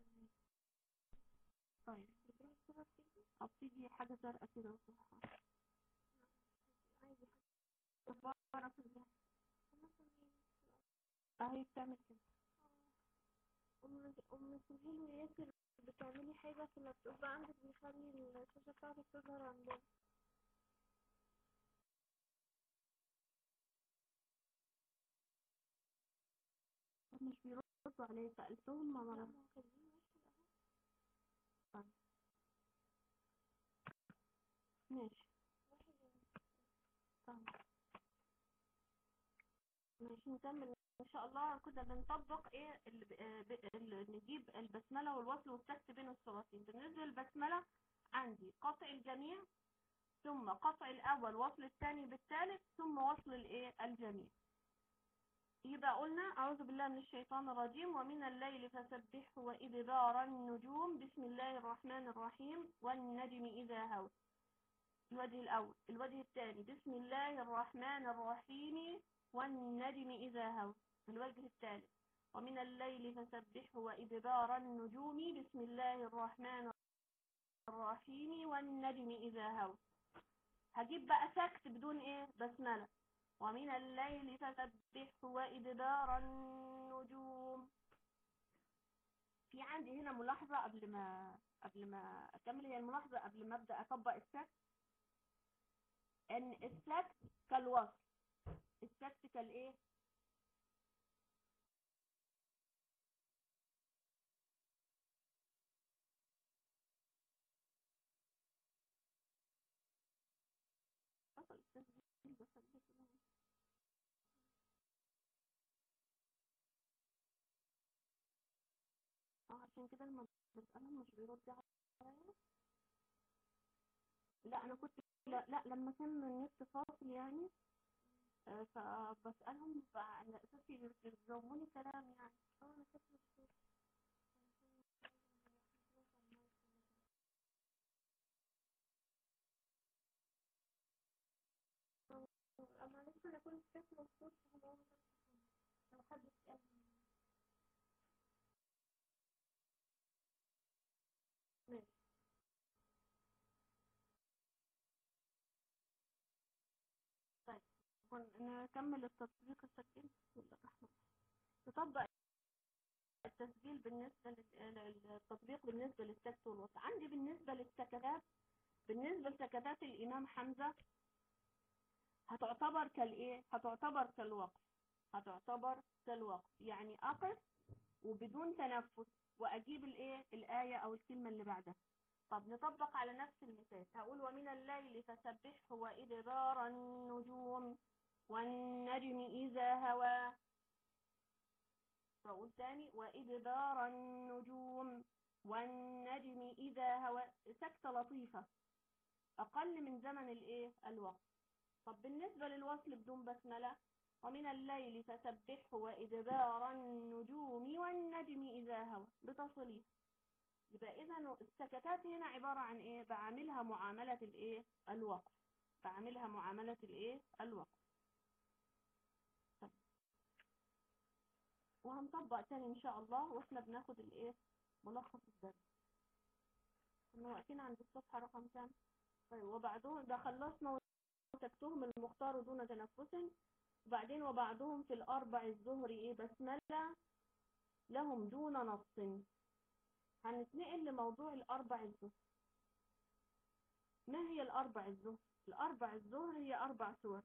طيب بتروح الصورة وتيجي او بتيجي حاجة زرقاء كده وصفحة. عادي. طب بعرف ازاي؟ اهي بتعمل كده. أم أم سهيل وياسر بتعملي حاجة في اللابتوب عندك بيخلي الشاشة بتاعتك تظهر عندنا. طب مش بيرد ردوا عليه، سألتهم ما مرة. طيب ماشي. طيب ماشي نكمل ان شاء الله. كنا بنطبق ايه ال... ال... ال... نجيب البسملة والوصل والسكت بين الصورتين. بالنسبة للبسملة عندي قطع الجميع، ثم قطع الاول وصل الثاني بالثالث، ثم وصل الايه الجميع. يبقى قلنا أعوذ بالله من الشيطان الرجيم ومن الليل فسبحه وإدبار النجوم، بسم الله الرحمن الرحيم، والنجم إذا هوى. الوجه الأول. الوجه الثاني بسم الله الرحمن الرحيم والنجم إذا هوى. الوجه الثالث ومن الليل فسبحه وإدبار النجوم، بسم الله الرحمن الرحيم والنجم إذا هوى. هجيب بقى سكت بدون إيه بسملة. ومن الليل فسبحه وإدبار النجوم. في عندي هنا ملاحظة قبل ما قبل ما أكمل. هي الملاحظة قبل ما أبدأ أطبق السكت، إن السكت كالوصل. السكت كالإيه؟ حصل التسجيل بس اه عشان كده لما بسألهم مش بيرد عليا. لا أنا كنت لا, لا لما كان النت فاصل يعني، آه، فبسألهم على أساس يجاوبوني كلام يعني. اه أنا كنت مبسوطة. أما لسه أنا كنت كنت مبسوطة لو حد يسألني. ماشي. طيب نكمل التطبيق السجل ولا احنا نطبق التسجيل بالنسبة للتطبيق بالنسبة للسكت والوصل. عندي بالنسبة للسكتات، بالنسبة لسكتات الإمام حمزة هتعتبر كالإيه؟ هتعتبر كالوقف. هتعتبر كالوقف يعني أقف وبدون تنفس وأجيب الإيه؟ الآية أو الكلمة اللي بعدها. طب نطبق على نفس المثال. هقول ومن الليل فسبحه وإدبار النجوم والنجم إذا هوى. فأقول تاني وإدبار النجوم والنجم إذا هوى. سكتة لطيفة أقل من زمن الإيه الوقت. طب بالنسبة للوصل بدون بسملة، ومن الليل فسبحه وإدبار النجوم والنجم إذا هوى بتصليف. يبقى إذا السكتات هنا عبارة عن إيه؟ بعملها معاملة الإيه الوقف. بعملها معاملة الإيه الوقف. طيب. وهنطبق تاني إن شاء الله وإحنا بناخد الإيه ملخص الدرس. كنا واقفين عند الصفحة رقم كام؟ طيب وبعدهم ده خلصنا وتكتهم المختار دون تنفس. وبعدين وبعدهم في الأربع الظهر إيه بسملة لهم دون نص. هنتنقل لموضوع الأربع الظهر. ما هي الأربع الظهر؟ الأربع الظهر هي أربع سور.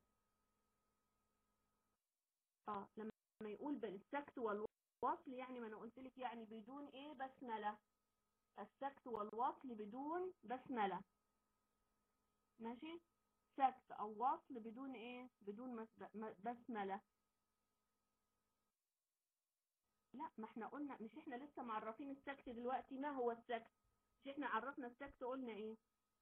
اه لما يقول بالسكت والوصل يعني ما أنا قلت لك يعني بدون إيه بسملة. السكت والوصل بدون بسملة. ماشي. سكت أو وصل بدون إيه بدون بسملة. لا ما احنا قلنا مش احنا لسه معرفين السكت دلوقتي. ما هو السكت؟ مش احنا عرفنا السكت قلنا ايه؟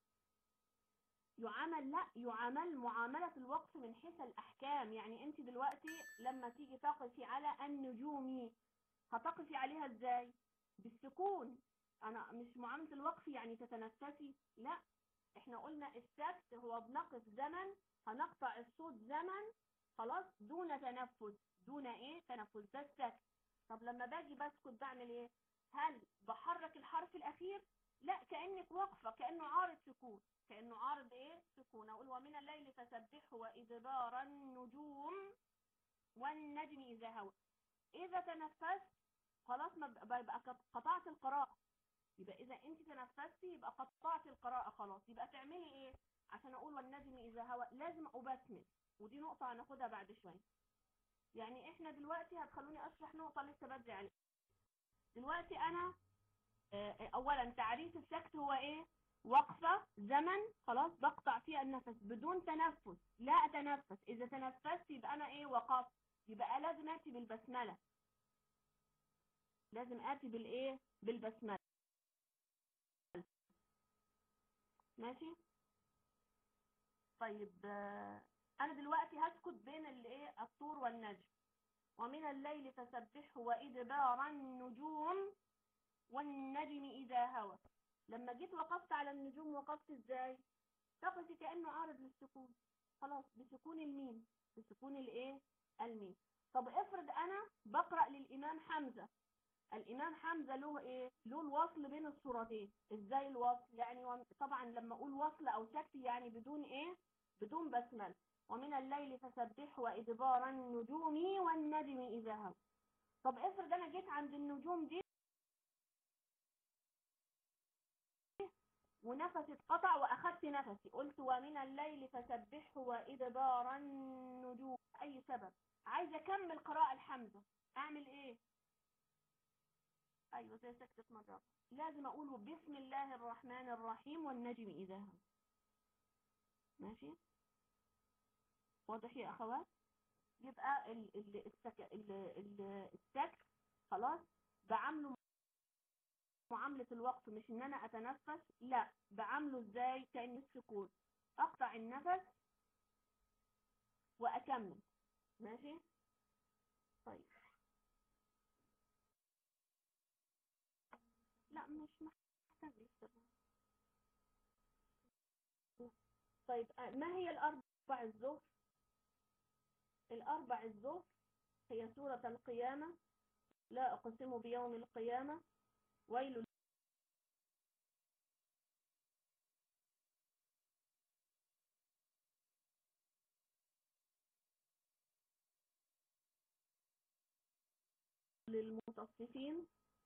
يعامل لا يعامل معاملة الوقف من حيث الأحكام. يعني انت دلوقتي لما تيجي تقفي على النجوم هتقفي عليها ازاي؟ بالسكون. انا مش معاملة الوقف يعني تتنفسي، لا. احنا قلنا السكت هو بنقف زمن، هنقطع الصوت زمن خلاص دون تنفس. دون ايه تنفس ده السكت. طب لما باجي بسكت بعمل ايه؟ هل بحرك الحرف الاخير؟ لا كأنك واقفة، كأنه عارض سكون. كأنه عارض ايه سكون. اقول ومن الليل فسبحه وإدبار النجوم والنجم إذا هوى. إذا تنفست خلاص ما بيبقى قطعت القراءة. يبقى إذا أنت تنفستي يبقى قطعت القراءة خلاص. يبقى تعملي إيه عشان أقول والنجم إذا هوى؟ لازم أبسمل. ودي نقطة هناخدها بعد شوية. يعني إحنا دلوقتي هتخلوني أشرح نقطة لسه بدري عليها. دلوقتي انا اولا تعريف السكت هو ايه؟ وقفة زمن خلاص بقطع فيها النفس بدون تنفس، لا اتنفس. اذا تنفست يبقى انا ايه؟ وقفت. يبقى لازم اتي بالبسملة، لازم اتي بالايه؟ بالبسملة. ماشي. طيب انا دلوقتي هسكت بين الايه؟ الطور والنجم. ومن الليل فسبحه وادبار النجوم والنجم اذا هوى. لما جيت وقفت على النجوم وقفت ازاي؟ تقفي كأنه عارض للسكون، خلاص بسكون الميم، بسكون الايه؟ الميم. طب افرض انا بقرأ للامام حمزة، الامام حمزة له ايه؟ له الوصل بين السورتين. ازاي الوصل؟ يعني طبعا لما اقول وصل او سكت يعني بدون ايه؟ بدون بسمله. ومن الليل فسبح وادبار النجوم والنجم اذا هوى. طب افرض انا جيت عند النجوم دي ونفسي اتقطع واخدت نفسي، قلت ومن الليل فسبحه وادبار النجوم، اي سبب عايزه اكمل قراءه الحمزه، اعمل ايه؟ ايوه زي سكتة مرة، لازم اقول بسم الله الرحمن الرحيم والنجم اذا هوى. ماشي، واضح يا اخوات؟ يبقى ال ال السك ال ال السكت خلاص بعمله معاملة الوقف، مش ان انا اتنفس، لا بعمله ازاي؟ كأن السكون، اقطع النفس واكمل. ماشي. طيب لا مش محتاج لسه. طيب ما هي الاربع الظهر؟ الاربع الظهر هي سورة القيامة، لا اقسم بيوم القيامة، ويل للمطففين،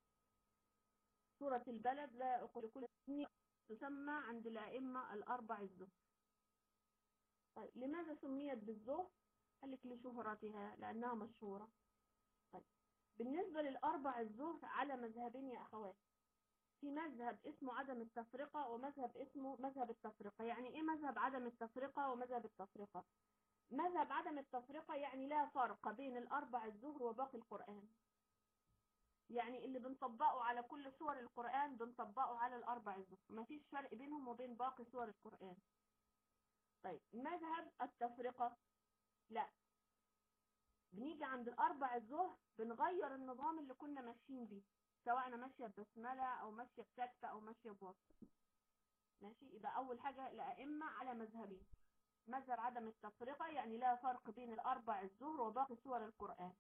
سورة البلد، لا اقول كل تسمى عند الائمة الاربع الظهر. طيب لماذا سميت بالظهر؟ قال لك لشهرتها، لانها مشهورة. طيب بالنسبة للاربع الظهر على مذهبين يا اخوات، في مذهب اسمه عدم التفرقة ومذهب اسمه مذهب التفرقة. يعني ايه مذهب عدم التفرقة ومذهب التفرقة؟ مذهب عدم التفرقة يعني لا فرق بين الاربع الظهر وباقي القرآن، يعني اللي بنطبقه على كل سور القرآن بنطبقه على الاربع الظهر، مفيش فرق بينهم وبين باقي سور القرآن. طيب مذهب التفرقة لا، بنيجي عند الاربع الظهر بنغير النظام اللي كنا ماشيين بيه، سواء انا ماشيه ببسمله او ماشيه بسكته او ماشيه بوصف. ماشي. يبقى اول حاجه الائمه على مذهبين، مذهب عدم التفرقه يعني لا فرق بين الاربع الظهر وباقي سور القران.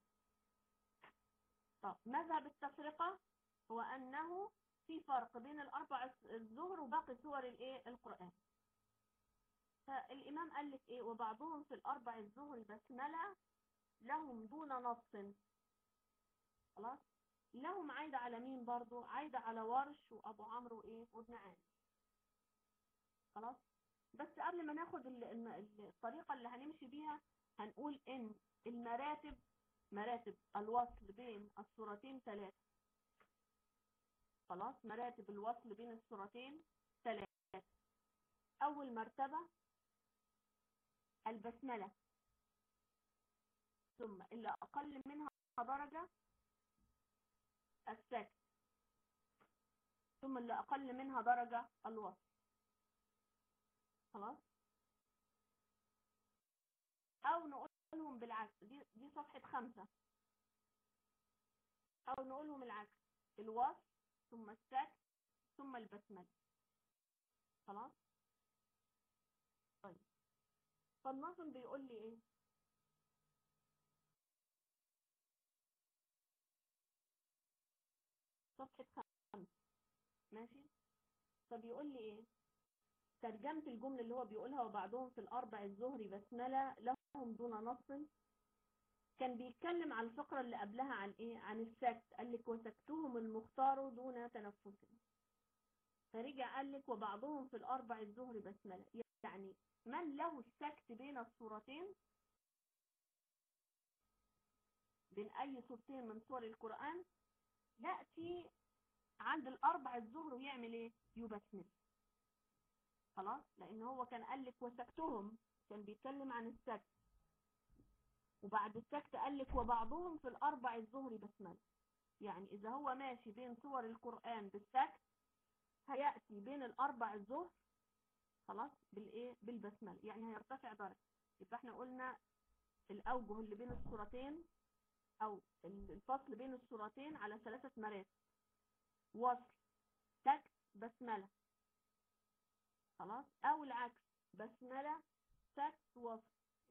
طب مذهب التفرقه هو انه في فرق بين الاربع الظهر وباقي سور الايه؟ القران. فالامام قال لك ايه؟ وبعضهم في الاربع الظهر بسمله لهم دون نص. خلاص، لهم عايدة على مين برضو؟ عايدة على ورش وابو عمرو وايه؟ وابن عامر. خلاص. بس قبل ما ناخد ال- ال- الطريقة اللي هنمشي بيها، هنقول ان المراتب، مراتب الوصل بين السورتين ثلاثة. خلاص، مراتب الوصل بين السورتين ثلاثة. اول مرتبة البسملة، ثم اللي اقل منها درجة السكت، ثم اللي اقل منها درجة الوصل. خلاص، او نقولهم بالعكس، دي دي صفحة خمسة، او نقولهم العكس، الوصل ثم السكت ثم البسملة. خلاص. طيب فالناظم بيقول لي ايه؟ صفحة خمسة. ماشي. فبيقول لي ايه؟ ترجمة الجملة اللي هو بيقولها وبعضهم في الاربع الظهر بسملة لهم دون نص. كان بيتكلم عن الفقرة اللي قبلها عن ايه؟ عن السكت، قال لك وسكتهم المختار دون تنفس. فرجع قال لك وبعضهم في الاربع الظهر بسملة، يعني من له السكت بين السورتين، بين اي سورتين من سور القرآن، يأتي عند الأربع الظهر ويعمل إيه؟ يبسمل. خلاص، لأن هو كان قال لك وسكتهم، كان بيتكلم عن السكت، وبعد السكت قال لك وبعضهم في الأربع الظهر بسملة. يعني إذا هو ماشي بين سور القرآن بالسكت هيأتي بين الأربع الظهر خلاص بالإيه؟ بالبسملة، يعني هيرتفع درجة. يبقى احنا قلنا الأوجه اللي بين السورتين أو الفصل بين السورتين على ثلاثة مراتب: وصل، سكت، بسملة. خلاص، أو العكس، بسملة، سكت، وصل.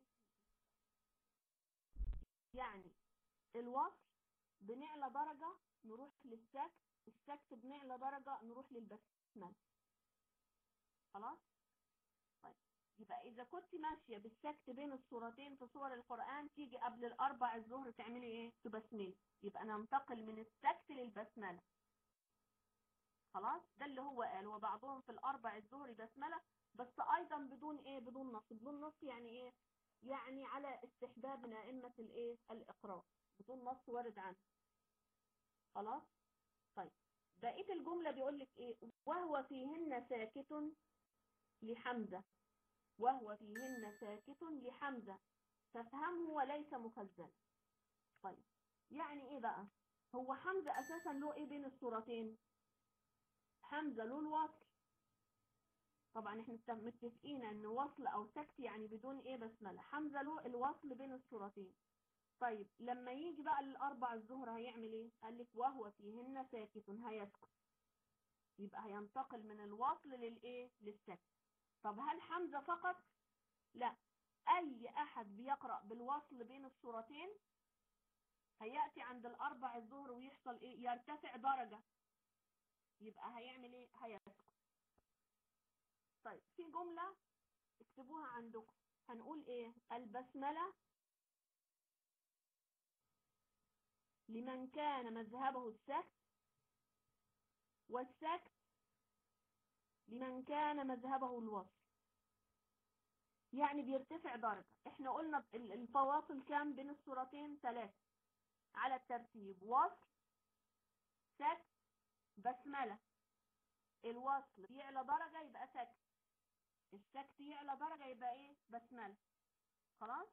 يعني الوصل بنعلى درجة نروح للسكت، السكت بنعلى درجة نروح للبسملة. خلاص. طيب، يبقى إذا كنت ماشية بالسكت بين السورتين في سور القرآن تيجي قبل الأربع الظهر تعملي إيه؟ تبسملي. يبقى ننتقل من السكت للبسملة. خلاص، ده اللي هو قال وبعضهم في الأربع الظهر بسملة، بس أيضا بدون إيه؟ بدون نص. بدون نص يعني إيه؟ يعني على استحباب من أئمة الإيه؟ الإقراء، بدون نص وارد عنه. خلاص. طيب، بقية الجملة بيقول لك إيه؟ وهو فيهن ساكت لحمزة، وهو فيهن ساكت لحمزة فافهمه وليس مخزنا. طيب، يعني إيه بقى؟ هو حمزة أساسا له إيه بين السورتين؟ حمزة له الوصل. طبعا احنا متفقين ان وصل او سكت يعني بدون ايه؟ بسملة. حمزة له الوصل بين السورتين. طيب، لما يجي بقى للأربع الظهر هيعمل ايه؟ قال لك وهو فيهن ساكت، هيسكت. يبقى هينتقل من الوصل للايه؟ للسكت. طب هل حمزة فقط؟ لا، اي احد بيقرأ بالوصل بين السورتين هيأتي عند الأربع الظهر ويحصل ايه؟ يرتفع درجة. يبقى هيعمل ايه؟ هيسكت. طيب، في جملة اكتبوها عندكم، هنقول ايه؟ البسملة لمن كان مذهبه السكت، والسكت لمن كان مذهبه الوصل. يعني بيرتفع درجة. احنا قلنا الفواصل كام بين السورتين؟ ثلاثة على الترتيب: وصل، سكت، بسملة. الوصل يعلى درجة يبقى سكت، السكت يعلى درجة يبقى ايه؟ بسملة. خلاص.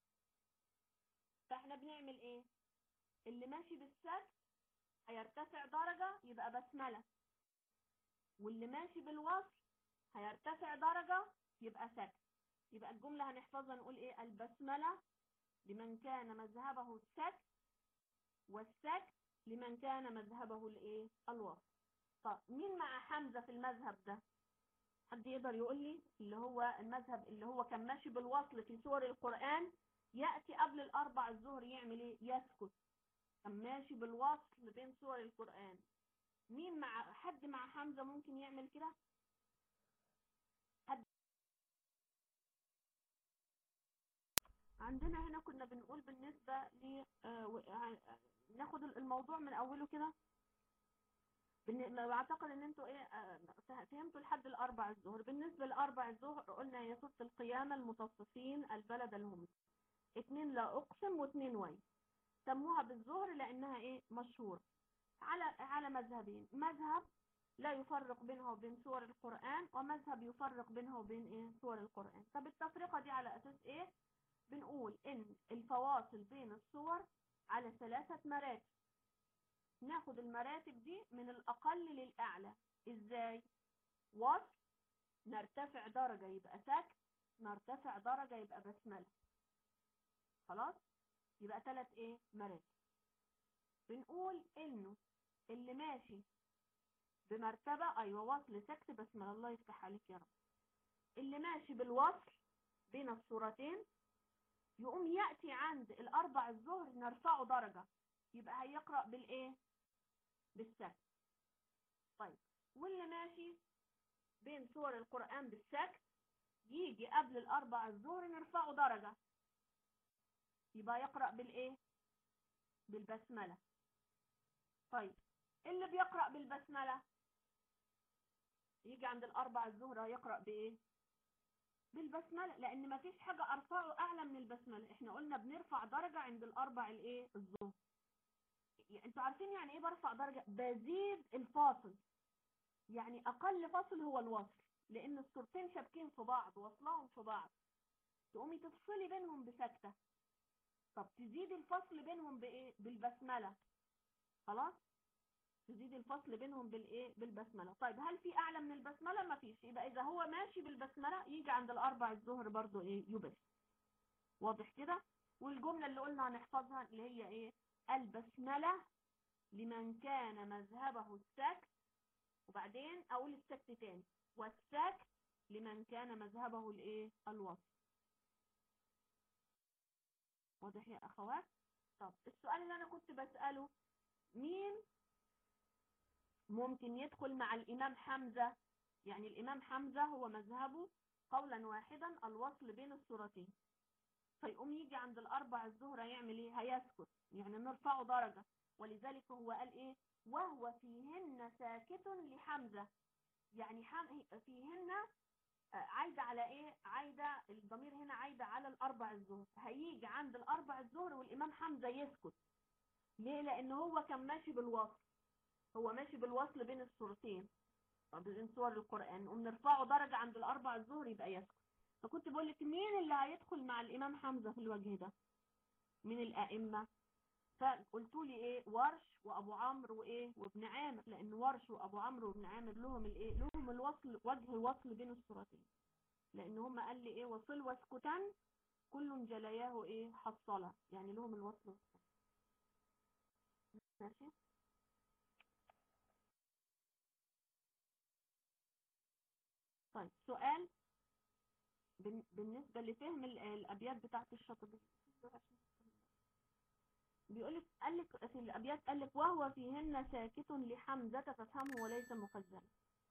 فاحنا بنعمل ايه؟ اللي ماشي بالسكت هيرتفع درجة يبقى بسملة، واللي ماشي بالوصل هيرتفع درجة يبقى سكت. يبقى الجملة هنحفظها نقول ايه؟ البسملة لمن كان مذهبه السكت، والسكت لمن كان مذهبه الايه؟ الوصل. طب مين مع حمزة في المذهب ده؟ حد يقدر يقول لي؟ اللي هو المذهب اللي هو كان ماشي بالوصل في سور القرآن يأتي قبل الأربع الظهر يعمل ايه؟ يسكت. كان ماشي بالوصل بين سور القرآن. مين مع حد مع حمزة ممكن يعمل كده؟ حد عندنا هنا كنا بنقول بالنسبة ل آه ناخد الموضوع من أوله كده. بعتقد ان انتوا ايه آه فهمتوا لحد الاربع الظهر. بالنسبة لاربع الظهر قلنا هي سورة القيامة، المطففين، البلد، الهم. اتنين لا اقسم واتنين وي. سموها بالظهر لانها ايه؟ مشهورة على على مذهبين: مذهب لا يفرق بينها وبين سور القرآن، ومذهب يفرق بينها وبين ايه؟ سور القرآن. طب التفرقة دي على اساس ايه؟ بنقول ان الفواصل بين السور على ثلاثة مراتب. ناخد المراتب دي من الأقل للأعلى. إزاي؟ وصل، نرتفع درجة يبقى سكت، نرتفع درجة يبقى بسملة. خلاص. يبقى ثلاث إيه؟ مراتب. بنقول إنه اللي ماشي بمرتبة، أيوة، وصل، سكت، بسملة. الله يفتح عليك يا رب. اللي ماشي بالوصل بين الصورتين يقوم يأتي عند الأربع الظهر نرفعه درجة، يبقى هيقرأ بالإيه؟ بالسكت. طيب، واللي ماشي بين سور القرآن بالسكت يجي قبل الأربع الظهر نرفعه درجة، يبقى يقرأ بالإيه؟ بالبسملة. طيب، اللي بيقرأ بالبسملة يجي عند الأربع الظهر يقرأ بإيه؟ بالبسملة، لأن ما فيش حاجة أرفعه أعلى من البسملة. إحنا قلنا بنرفع درجة عند الأربع الإيه؟ الظهر. انتوا عارفين يعني ايه برفع درجة؟ بزيد الفاصل، يعني اقل فاصل هو الوصل، لان الصورتين شابكين في بعض وصلهم في بعض، تقومي تفصلي بينهم بسكتة. طب تزيد الفصل بينهم بايه؟ بالبسملة. خلاص، تزيد الفصل بينهم بالايه؟ بالبسملة. طيب هل في اعلى من البسملة؟ ما فيش. يبقى اذا هو ماشي بالبسملة يجي عند الاربع الظهر برضو ايه؟ يبس. واضح كده؟ والجملة اللي قلنا هنحفظها اللي هي ايه؟ البسملة لمن كان مذهبه السكت، وبعدين اقول السكت تاني، والسكت لمن كان مذهبه الايه؟ الوصل. واضح يا اخوات؟ طب السؤال اللي انا كنت بسأله، مين ممكن يدخل مع الامام حمزة؟ يعني الامام حمزة هو مذهبه قولا واحدا الوصل بين السورتين، فيقوم يجي عند الاربع الظهر يعمل ايه؟ هيسكت، يعني نرفعه درجة. ولذلك هو قال ايه؟ وهو فيهن ساكت لحمزة، يعني حم... فيهن عايدة على ايه؟ عايدة، الضمير هنا عايدة على الاربع الظهر. هيجي عند الاربع الظهر والامام حمزة يسكت. ليه؟ لان هو كان ماشي بالوصل، هو ماشي بالوصل بين السورتين، بين سور القرآن، وبنرفعه درجة عند الاربع الظهر يبقى يسكت. فكنت بقول لك مين اللي هيدخل مع الامام حمزة في الوجه ده من الائمة؟ فقلت لي ايه؟ ورش وابو عمرو وايه؟ وابن عامر، لان ورش وابو عمرو وابن عامر لهم الايه؟ لهم الوصل، وجه الوصل بين السورتين، لان هم قال لي ايه؟ وصل واسكتان كل جلياه ايه؟ حصله، يعني لهم الوصل. ماشي. طيب سؤال بالنسبه لفهم الابيات بتاعت الشاطبي، بيقول لك، قال لك في الابيات، قال لك وهو فيهن ساكت لحمزه فافهمه وليس مخزنا.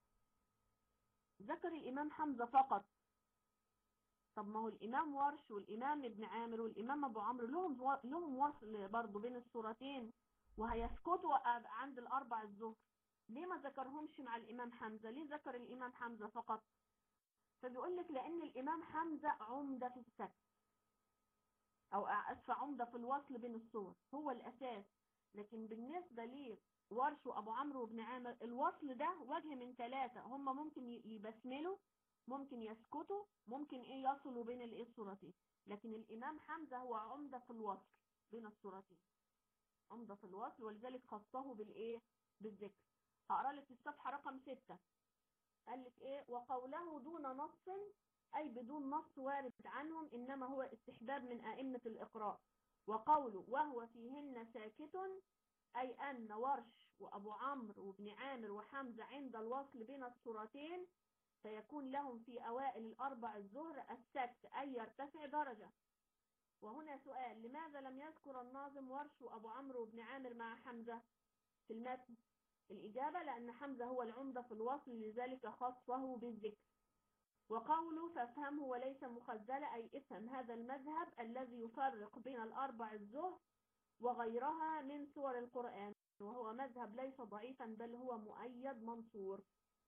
ذكر الامام حمزه فقط. طب ما هو الامام ورش والامام ابن عامر والامام ابو عمرو لهم و... لهم وصل برضه بين السورتين، وهيسكتوا عند الاربع الظهر. ليه ما ذكرهمش مع الامام حمزه؟ ليه ذكر الامام حمزه فقط؟ فبيقول لك لان الامام حمزه عمده في السكت، او اسف عمده في الوصل بين الصور، هو الاساس. لكن بالنسبه ليه ورش وابو عمرو وابن عامر، الوصل ده وجه من ثلاثه، هم ممكن يبسملوا، ممكن يسكتوا، ممكن ايه؟ يصلوا بين الايه؟ الصورتين. لكن الامام حمزه هو عمده في الوصل بين الصورتين، عمده في الوصل، ولذلك خصه بالايه؟ بالذكر. هقرا لك الصفحه رقم ستة. قال لك ايه؟ وقوله دون نص، اي بدون نص وارد عنهم، انما هو استحباب من ائمه الاقراء. وقوله وهو فيهن ساكت، اي ان ورش وابو عمرو وابن عامر وحمزه عند الوصل بين السورتين فيكون لهم في اوائل الاربع الظهر السكت، اي يرتفع درجه. وهنا سؤال، لماذا لم يذكر الناظم ورش وابو عمرو وابن عامر مع حمزه في المتن؟ الإجابة لأن حمزة هو العمدة في الوصل، لذلك خصه بالذكر. وقوله فافهمه وليس مخزلة، أي افهم هذا المذهب الذي يفرق بين الأربع الظهر وغيرها من سور القرآن، وهو مذهب ليس ضعيفا بل هو مؤيد منصور.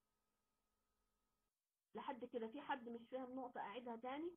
لحد كده في حد مش فاهم نقطة أعيدها تاني؟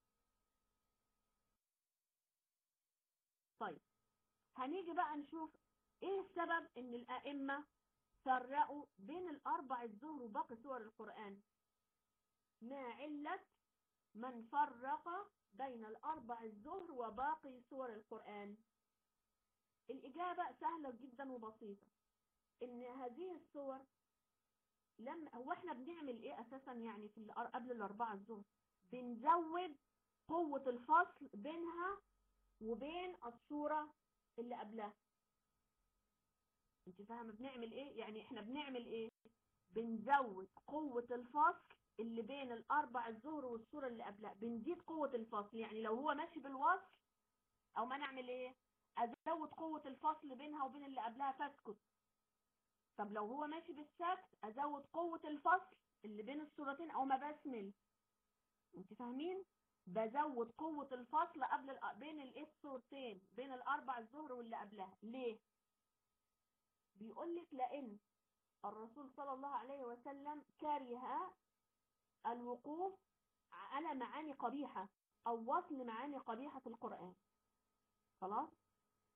طيب هنيجي بقى نشوف ايه السبب ان الأئمة فرقوا بين الأربع الظهر وباقي سور القرآن. ما علة من فرق بين الأربع الظهر وباقي سور القرآن؟ الإجابة سهلة جدا وبسيطة، إن هذه السور لم هو احنا بنعمل إيه أساسا؟ يعني في قبل الأربعة الظهر بنزود قوة الفصل بينها وبين السورة اللي قبلها. انت فاهمة بنعمل إيه؟ يعني احنا بنعمل إيه؟ بنزود قوة الفصل اللي بين الأربع الظهر والسورة اللي قبلها، بنزيد قوة الفصل. يعني لو هو ماشي بالوصل، او ما نعمل ايه؟ ازود قوة الفصل بينها وبين اللي قبلها فاسكت. طب لو هو ماشي بالسكت ازود قوة الفصل اللي بين السورتين او ما بسمل. انت فاهمين؟ بزود قوة الفصل قبل ال... بين الايه؟ السورتين، بين الاربع الظهر واللي قبلها. ليه؟ بيقول لك لان الرسول صلى الله عليه وسلم كره الوقوف على معاني قبيحة او وصل معاني قبيحة في القرآن. خلاص؟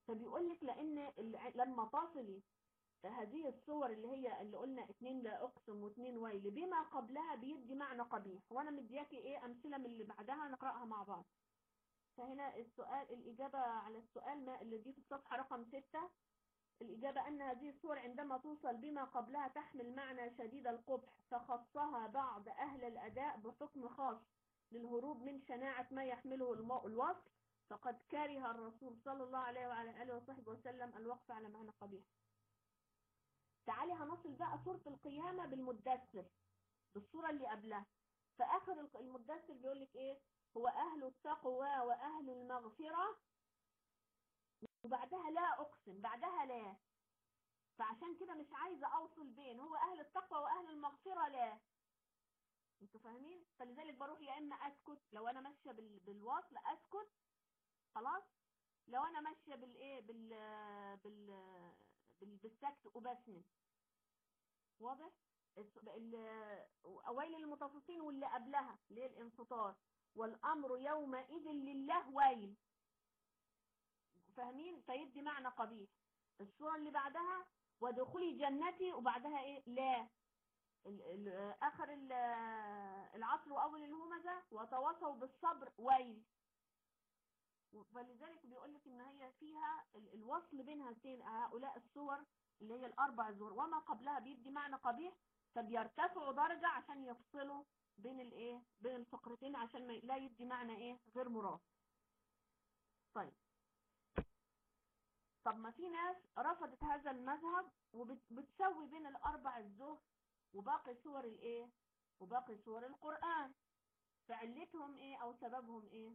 فبيقول لك لان ال- لما تصلي هذه الصور اللي هي اللي قلنا اتنين لا اقسم واتنين ويل بما قبلها بيدي معنى قبيح، وانا مدياكي ايه امثله من اللي بعدها نقراها مع بعض. فهنا السؤال الإجابة على السؤال ما اللي دي في الصفحة رقم ستة، الإجابة أن هذه الصور عندما توصل بما قبلها تحمل معنى شديد القبح، فخصها بعض أهل الأداء بحكم خاص للهروب من شناعة ما يحمله المو- الوصف، فقد كره الرسول صلى الله عليه وعلى آله وصحبه وسلم الوقف على معنى قبيح. تعالي هنصل بقى سورة القيامة بالمدثر، بالصورة اللي قبلها. فآخر المدثر بيقول لك إيه؟ هو أهل التقوى وأهل المغفرة، وبعدها لا أقسم، بعدها لا. فعشان كده مش عايزة أوصل بين هو أهل التقوى وأهل المغفرة لا. انتوا فاهمين؟ فلذلك بروح يا إما أسكت لو أنا ماشية بال... بالوصل أسكت خلاص، لو أنا ماشية بالإيه بال... بال... بال... بالسكت وبسمن. واضح؟ الس- ال... أويل المطففين واللي قبلها اللي هي الانفطار، والأمر يومئذ لله ويل. فاهمين؟ فيدي معنى قبيح. الصورة اللي بعدها ودخولي جنتي، وبعدها ايه لا. ال ال اخر ال العصر واول الهمزة وتواصوا بالصبر ويل. فلذلك بيقول لك ان هي فيها ال الوصل بين هاتين هؤلاء الصور اللي هي الاربع زور وما قبلها بيدي معنى قبيح، فبيرتفعوا درجة عشان يفصلوا بين الايه بين الفقرتين عشان ما لا يدي معنى ايه غير مراد. طيب، طب ما في ناس رفضت هذا المذهب وبتسوي بين الاربع الزهر وباقي سور الايه وباقي سور القرآن. فعلتهم ايه او سببهم ايه؟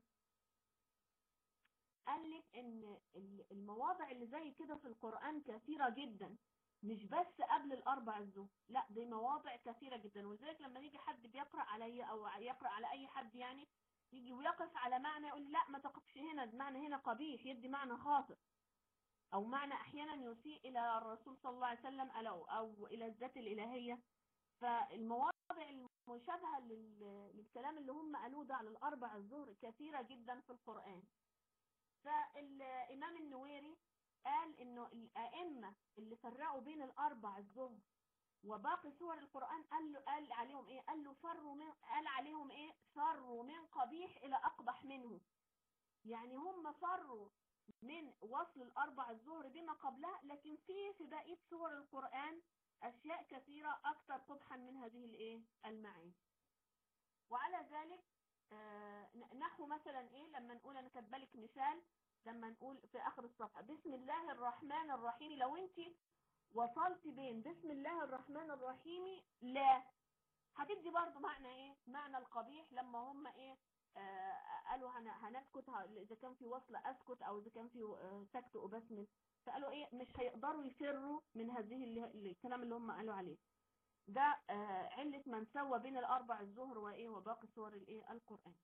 قالك ان المواضع اللي زي كده في القرآن كثيرة جدا، مش بس قبل الاربع الزهر، لا دي مواضع كثيرة جدا. ولذلك لما يجي حد بيقرأ عليا او يقرأ على اي حد يعني يجي ويقف على معنى يقول لا ما تقفش هنا، المعنى هنا قبيح يدي معنى خاطئ، او معنى احيانا يسيء الى الرسول صلى الله عليه وسلم او او الى الذات الالهيه. فالمواضع المشابهه لل- للكلام اللي هم قالوه ده على الاربع الظهر كثيره جدا في القران. فالامام النويري قال انه الائمه اللي فرقوا بين الاربع الظهر وباقي سور القران قال له قال عليهم ايه قال له فروا من قال عليهم ايه فروا من قبيح الى اقبح منه. يعني هم فروا من وصل الأربع الظهر بما قبلها، لكن في في بقية سور القرآن أشياء كثيرة أكثر قبحا من هذه الإيه المعاني. وعلى ذلك آه نحو مثلا إيه لما نقول أنا كاتبالك مثال، لما نقول في آخر الصفحة بسم الله الرحمن الرحيم، لو أنت وصلت بين بسم الله الرحمن الرحيم لا هتدي برضو معنى ايه معنى القبيح. لما هم ايه آه قالوا هن- هنسكت ه- اذا كان في وصل اسكت او اذا كان في آه سكت وبسمل، فقالوا ايه مش هيقدروا يفروا من هذه اللي اللي- الكلام اللي هم قالوا عليه ده. آه علة من سوى بين الاربع الظهر وايه وباقي سور الايه القرآن.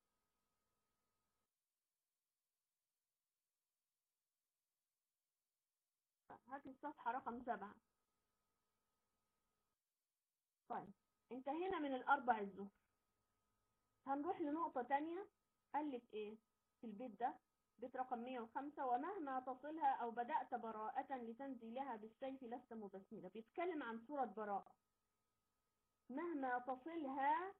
هات الصفحة رقم سبعة. طيب، انتهينا من الاربع الظهر، هنروح لنقطة تانية. قال لك ايه في البيت ده بيت رقم مية وخمسة، ومهما تصلها او بدأت براءة لتنزيلها بالسيف لست مبسملة. بيتكلم عن سورة براءة. مهما تصلها،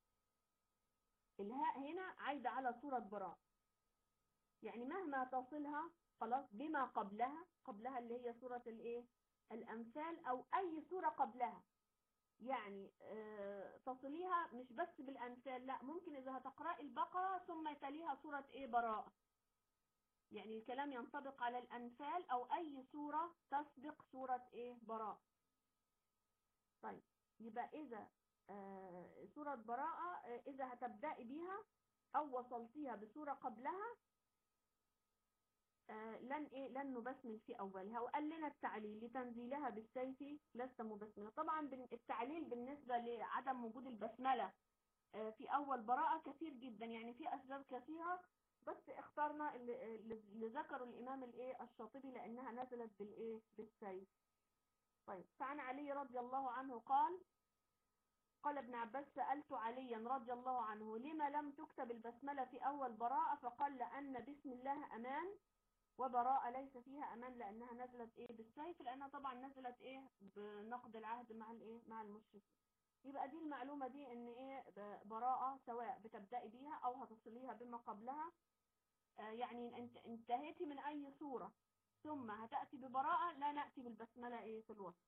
الهاء هنا عايدة على سورة براءة، يعني مهما تصلها خلاص بما قبلها، قبلها اللي هي سورة الايه الامثال او اي سورة قبلها. يعني آه تصليها مش بس بالامثال، لا ممكن اذا هتقرأ البقرة ثم تليها سورة ايه براءة، يعني الكلام ينطبق على الأنفال أو أي سورة تسبق سورة إيه براءة. طيب، يبقى إذا آه سورة براءة آه إذا هتبدأي بيها أو وصلتيها بسورة قبلها آه لن إيه لن نبسمل في أولها. وقال لنا التعليل لتنزيلها بالسيف لست مبسملة. طبعا التعليل بالنسبة لعدم وجود البسملة آه في أول براءة كثير جدا، يعني في أسباب كثيرة، بس اخترنا اللي, اللي ذكروا الإمام الإيه الشاطبي لأنها نزلت بالإيه بالسيف. طيب، فعن علي رضي الله عنه قال قال ابن عباس سألت عليا رضي الله عنه لما لم تكتب البسملة في أول براءة، فقال لأن بسم الله أمان وبراءة ليس فيها أمان لأنها نزلت إيه بالسيف، لأنها طبعا نزلت إيه بنقض العهد مع الإيه مع المشركين. يبقى دي المعلومة دي إن إيه براءة سواء بتبدأي بيها أو هتصليها بما قبلها. آه يعني أنت انتهيتي من أي سورة ثم هتأتي ببراءة، لا نأتي بالبسملة إيه في الوسط.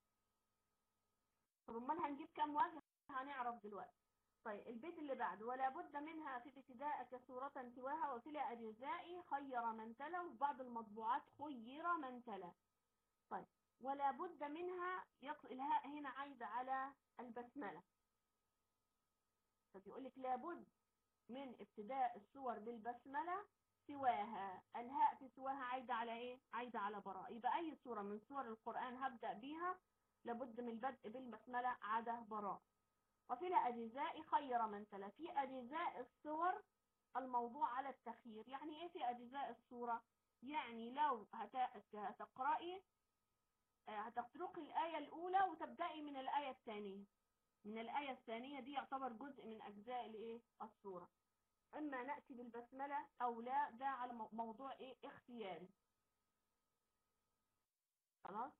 طب امال هنجيب كام وجه؟ هنعرف دلوقتي. طيب البيت اللي بعده، ولا بد منها في ابتداءك سورة سواها وفي الأجزاء خير من تلا، وفي بعض المطبوعات خير من تلا. طيب ولا بد منها، يق... الهاء هنا عايدة على البسملة، فبيقول لك لابد من ابتداء السور بالبسملة سواها. الهاء في سواها عايدة على ايه؟ عايدة على براء. يبقى اي سورة من سور القرآن هبدأ بيها لابد من البدء بالبسملة عدا براء. وفي الأجزاء خير من تلا، في أجزاء السور الموضوع على التخيير. يعني ايه في أجزاء السورة؟ يعني لو هت- هتقرأي هتقرأي الآية الأولى وتبدأي من الآية الثانية، من الآية الثانية دي يعتبر جزء من أجزاء الايه السورة. اما نأتي بالبسملة او لا، ده على مو- موضوع ايه اختياري. خلاص.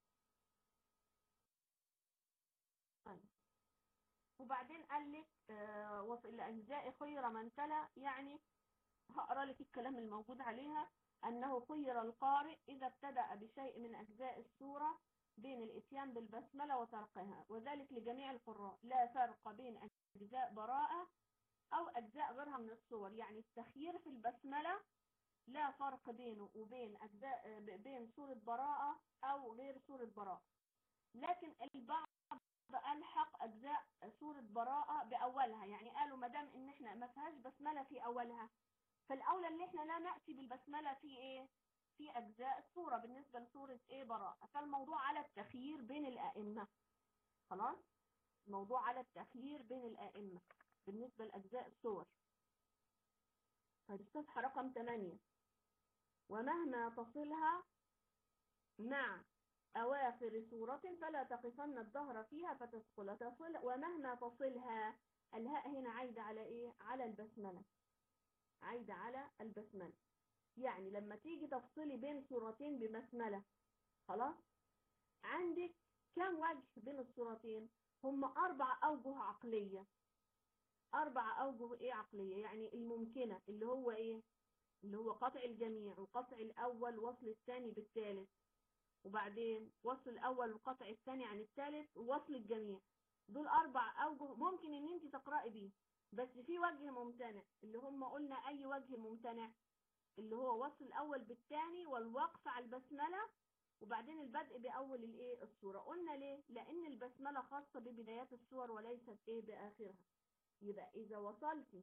طيب وبعدين قال لك آه وفي الاجزاء خير من تلا، يعني هقرا لك الكلام الموجود عليها. انه خير القارئ اذا ابتدأ بشيء من اجزاء السورة بين الاتيان بالبسملة وتركها، وذلك لجميع القراء، لا فرق بين اجزاء براءة او اجزاء غيرها من السور. يعني التخيير في البسملة لا فرق بينه وبين أجزاء بين سورة براءة أو غير سورة براءة. لكن البعض ألحق أجزاء سورة براءة بأولها، يعني قالوا ما دام إن إحنا ما فيهاش بسملة في أولها، فالأولى اللي إحنا لا نأتي بالبسملة في إيه؟ في أجزاء السورة بالنسبة لسورة إيه براءة. فالموضوع على التخيير بين الأئمة. خلاص؟ الموضوع على التخيير بين الأئمة بالنسبة لأجزاء السور. طيب الصفحة رقم ثمانية، ومهما تصلها مع أواخر سورة فلا تقفن الظهر فيها فتثقل تصل. ومهما تصلها، الهاء هنا عايدة على إيه؟ على البسملة، عايدة على البسملة. يعني لما تيجي تفصلي بين سورتين ببسملة، خلاص عندك كم وجه بين السورتين؟ هم أربع أوجه عقلية. أربع أوجه إيه عقلية؟ يعني الممكنة اللي هو إيه؟ اللي هو قطع الجميع وقطع الأول وصل الثاني بالثالث، وبعدين وصل الأول وقطع الثاني عن الثالث ووصل الجميع. دول أربع أوجه ممكن إن أنت تقرأي بيه. بس في وجه ممتنع، اللي هم قلنا أي وجه ممتنع؟ اللي هو وصل الأول بالثاني والوقف على البسملة وبعدين البدء بأول الإيه السورة. قلنا ليه؟ لأن البسملة خاصة ببدايات السور وليست إيه بآخرها. يبقى إذا وصلت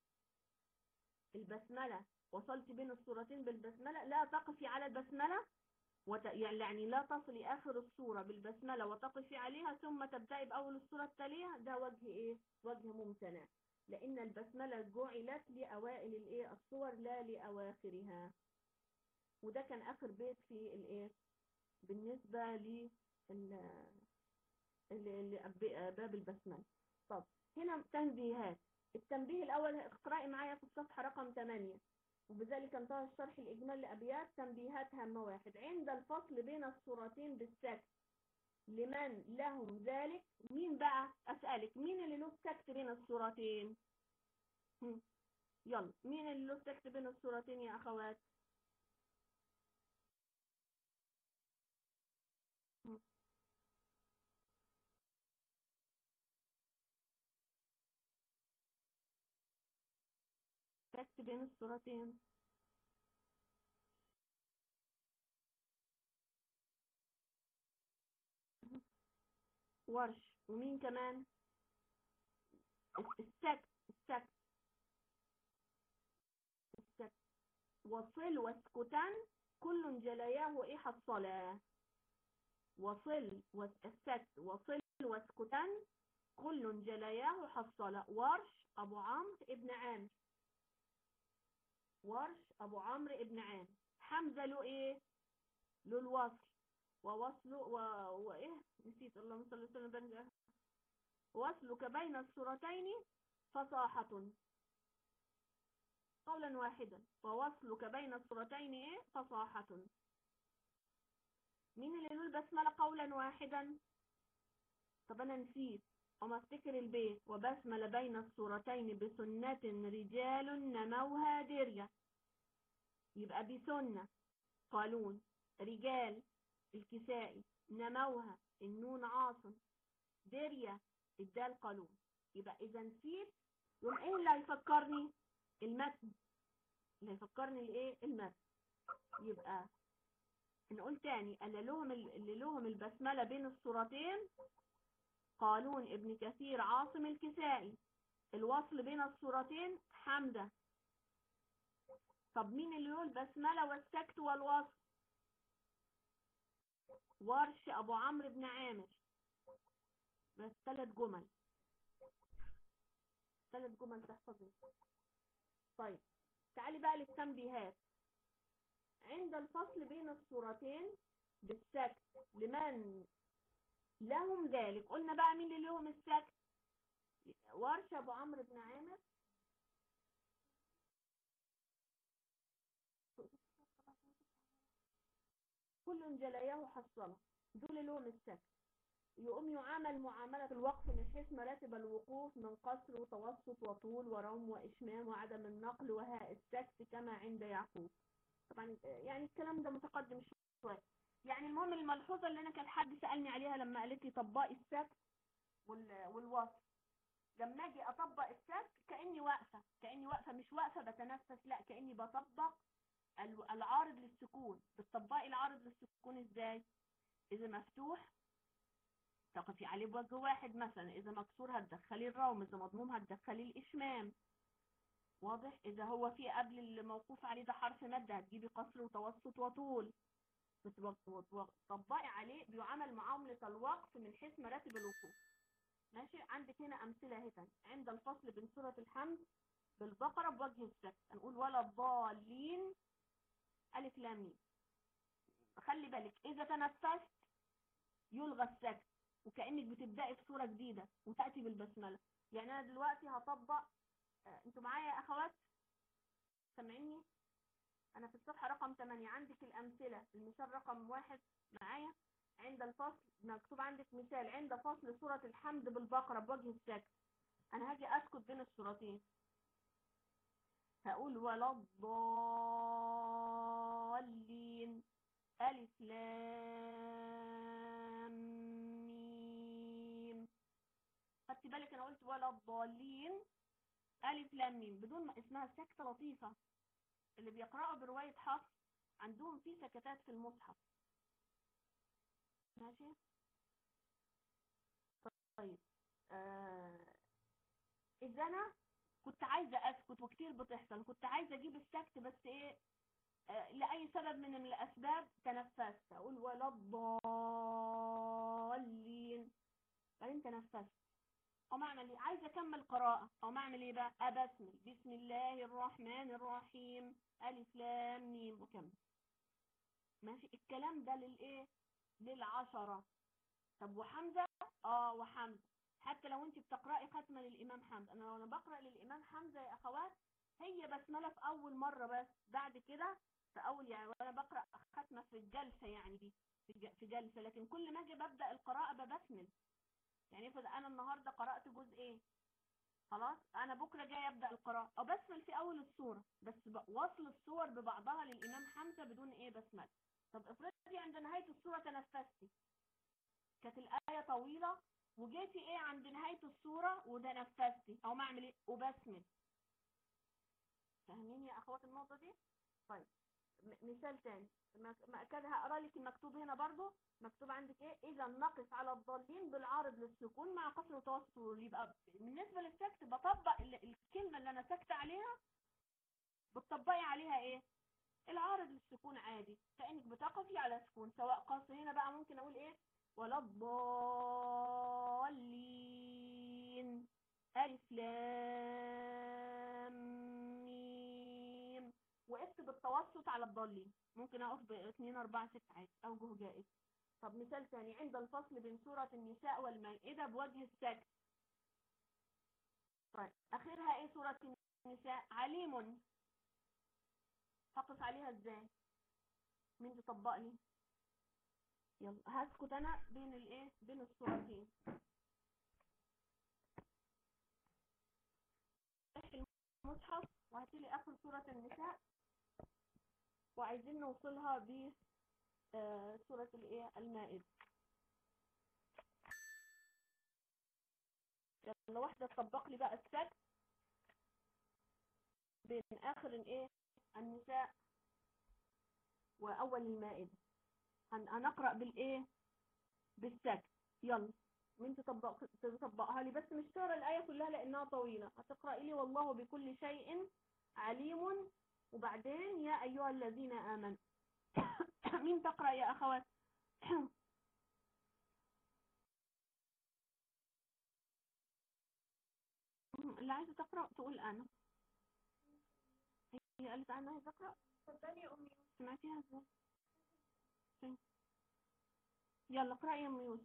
البسملة، وصلت بين السورتين بالبسملة، لا تقفي على البسملة وت... يعني لا تصلي آخر السورة بالبسملة وتقفي عليها ثم تبدأي بأول السورة التالية. ده وجه إيه؟ وجه ممتنع، لأن البسملة جعلت لأوائل الإيه السور لا لأواخرها. وده كان آخر بيت في الإيه بالنسبة ل باب البسملة. طب هنا تنبيهات. التنبيه الأول اقرأي معايا في الصفحة رقم ثمانية. وبذلك انتهى الشرح الإجمالي لأبيات. تنبيهات هامة: واحد، عند الفصل بين السورتين بالسكت لمن لهم ذلك. مين بقى؟ أسألك مين اللي له سكت بين السورتين؟ هم. يلا مين اللي له سكت بين السورتين يا أخوات؟ هم. سكت بين السورتين. ورش. ومين كمان؟ السكت السكت السكت وصل واسكتان كل جلياه إيه حصلا. وصل والسكت وصل واسكتان كل جلياه حصلا. ورش أبو عمرو ابن عامر. ورش أبو عمرو ابن عامر. حمزة له إيه؟ له الوصل. ووصله و... وإيه نسيت، اللهم صل وسلم بنجح. وصلك بين السورتين فصاحة. قولا واحدا ووصلك بين الصورتين ايه فصاحة. مين اللي يقول بسملة قولا واحدا؟ طب انا نسيت اما افتكر البيت. وبسمل بين الصورتين بسنة رجال نموها درية. يبقى بسنة قالون، رجال الكسائي، نموها النون عاصم، درية الدال قالون. يبقى اذا نسيت يوم ايه اللي هيفكرني؟ المتن اللي هيفكرني الايه؟ المتن. يبقى نقول تاني اللي لهم اللي لهم البسملة بين الصورتين قالون، ابن كثير، عاصم، الكسائي. الوصل بين الصورتين حمزة. طب مين اللي له البسملة والسكت والوصل؟ ورش، ابو عمرو بن عامر. بس ثلاث جمل، ثلاث جمل تحفظين. طيب تعالي بقى للتنبيهات. عند الفصل بين الصورتين بالسكت لمن لهم ذلك. قلنا بقى مين اللي لهم السكت؟ ورش، ابو عمرو بن عامر. كل جلياه حصله، دول لهم السكت. يقوم يعامل معاملة الوقف من حيث مراتب الوقوف من قصر وتوسط وطول وروم وإشمام وعدم النقل وهاء السكت كما عند يعقوب. طبعا يعني الكلام ده متقدم شوية. يعني المهم الملحوظة اللي أنا كان حد سألني عليها لما قالت لي طبقي السكت والوصف. لما أجي أطبق السكت كأني واقفة، كأني واقفة مش واقفة بتنفس، لا كأني بطبق العارض للسكون. بتطبقي العارض للسكون إزاي؟ إذا مفتوح تقفي عليه بوجه واحد مثلا، اذا مكسور هتدخلي الروم، اذا مضموم هتدخلي الاشمام. واضح؟ اذا هو في قبل الموقوف عليه ده حرف مد هتجيبي قصر وتوسط وطول. بتطبقي عليه بيعامل معاملة الوقف من حيث مراتب الوقوف. ماشي؟ عندك هنا امثله اهي تاني. عند الفصل بين سورة الحمد بالبقرة بوجه السكت هنقول ولا الضالين الف لام ميم. خلي بالك اذا تنفست يلغى السكت وكأنك بتبدأي في صورة جديدة وتأتي بالبسملة. يعني أنا دلوقتي هطبق. آه، انتوا معايا يا أخوات؟ سامعيني؟ أنا في الصفحة رقم ثمانية عندك الأمثلة. المثال رقم واحد معايا. عند الفصل مكتوب عندك مثال عند فصل سورة الحمد بالبقرة بوجه السكت. أنا هاجي أسكت بين السورتين هقول ولا الضالين ألف لام ميم. خدت بالك انا قلت ولا الضالين الف لام ميم بدون ما اسمها سكتة لطيفة. اللي بيقرأوا برواية حفص عندهم في سكتات في المصحف. ماشي؟ طيب آه اذا انا كنت عايزة اسكت وكتير بتحصل، كنت عايزة اجيب السكت بس ايه آه لأي سبب من الاسباب تنفست اقول ولا الضالين بعدين تنفست. او اعمل ايه؟ عايزه اكمل قراءه او اعمل ايه بقى؟ ابسمل بسم الله الرحمن الرحيم الف لام ميم وكمل. ماشي؟ الكلام ده للايه؟ للعشرة. طب وحمزه؟ اه وحمزه. حتى لو انت بتقراي ختمه للامام حمزه، انا لو انا بقرا للامام حمزه يا اخوات هي بسمله في اول مره بس، بعد كده في اول يعني وانا بقرا ختمه في الجلسه يعني دي في في جلسه، لكن كل ما اجي ببدا القراءه ببسمل. يعني افرض انا النهارده قرات جزء ايه، خلاص انا بكره جاي ابدا القراءه او بسمل في اول السوره بس وصل السور ببعضها للامام حمزه بدون ايه بسمل. طب افرضي عند نهايه السوره تنفستي، كانت الايه طويله وجيتي ايه عند نهايه السوره وتنفستي او ما اعمل ايه وبسمل. فاهمين يا اخوات النقطه دي؟ طيب مثال تاني ما كان هقرا لك المكتوب هنا برضو. مكتوب عندك ايه؟ اذا نقف على الضالين بالعارض للسكون مع قصر وتوسط. يبقى بالنسبه للسكت بطبق الكلمه اللي انا سكت عليها بتطبقي عليها ايه؟ العارض للسكون عادي كأنك بتقفي على سكون سواء قصر. هنا بقى ممكن اقول ايه؟ ولا الضالين الف لام ميم. وقفت بالتوسط على الضالين ممكن اقف باثنين اربعة ستة عادي اوجه جائز. طب مثال ثاني عند الفصل بين سورة النساء والمائدة بوجه السكت. طيب اخرها ايه سورة النساء؟ عليم. هقف عليها ازاي؟ مين تطبق لي؟ يلا هسكت انا بين الايه بين الصورتين. افتح المصحف وهاتي لي اخر سورة النساء، وعايزين نوصلها ب آه سورة الايه المائدة. يلا واحدة تطبق لي بقى السكت بين اخر الايه النساء واول المائدة. هن- هنقرأ بالايه بالسكت. يلا مين تطبق تطبقها لي؟ بس مش تقرا الآية كلها لأنها طويلة. هتقرأي لي والله بكل شيء عليم، وبعدين يا أيها الذين آمنوا. مين تقرأ يا أخوات؟ اللي عايزة تقرأ تقول أنا. هي قالت أنا عايزة أقرأ. اتفضلي يا أمي. سمعتيها ازاي؟ فين؟ يلا اقرأي يا أم يوسف.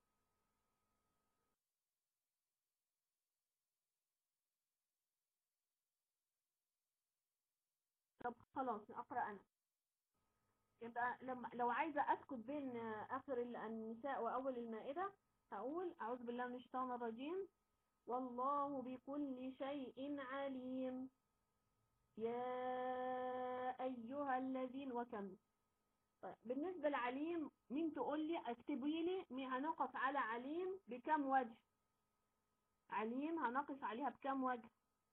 طب خلاص أقرأ أنا. يبقى لما لو عايزة أسكت بين آخر النساء وأول المائدة هقول أعوذ بالله من الشيطان الرجيم والله بكل شيء عليم يا أيها الذين وكم. طيب بالنسبة لعليم مين تقول لي؟ اكتبي لي مين هنقف على عليم بكم وجه؟ عليم هنقف عليها بكم وجه؟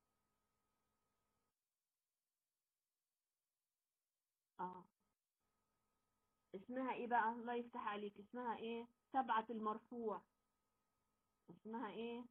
اه اسمها ايه بقى؟ الله يفتح عليك، اسمها ايه؟ سبعة المرفوع. اسمها ايه؟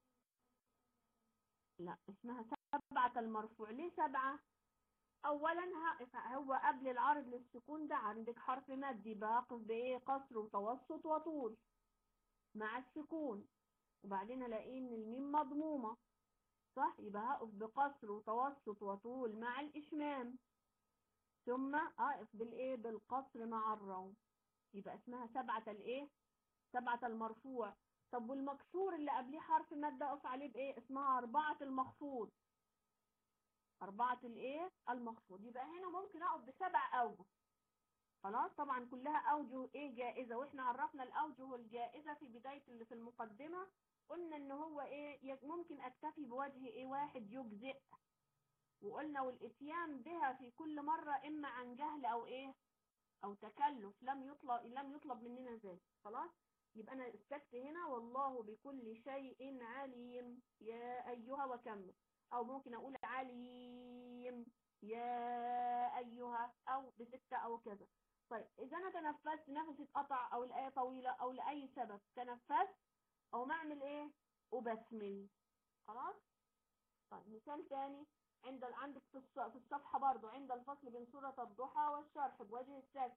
لا اسمها سبعة المرفوع. ليه سبعة؟ اولا هقف هو قبل العرض للسكون ده عندك حرف مد، يبقى هقف بايه؟ قصر وتوسط وطول مع السكون، وبعدين الاقي ان الميم مضمومة صح، يبقى هقف بقصر وتوسط وطول مع الاشمام، ثم اقف بالايه؟ بالقصر مع الروم. يبقى اسمها سبعة الايه؟ سبعة المرفوع. طب والمكسور اللي قبليه حرف مد اقف عليه بايه؟ اسمها اربعة المخفوض. اربعة الايه؟ المخفوض. يبقى هنا ممكن اقف بسبع اوجه. خلاص طبعا كلها اوجه ايه؟ جائزة. واحنا عرفنا الاوجه الجائزة في بداية اللي في المقدمة، قلنا ان هو ايه؟ ممكن اكتفي بوجه ايه واحد يجزئ، وقلنا والاتيان بها في كل مرة اما عن جهل او ايه او تكلف لم يطلب لم يطلب مننا ذلك. خلاص يبقى انا استكت هنا والله بكل شيء عليم يا ايها وكمل، او ممكن اقول عليم يا ايها او بستة او كذا. طيب اذا انا تنفست نفسي اتقطع او الايه طويله او لاي سبب تنفست او معمل ايه؟ وبسمل. خلاص. طيب مثال تاني عند عندك في الص- في الصفحه برضو عند الفصل بين سوره الضحى والشرح بوجه السكت.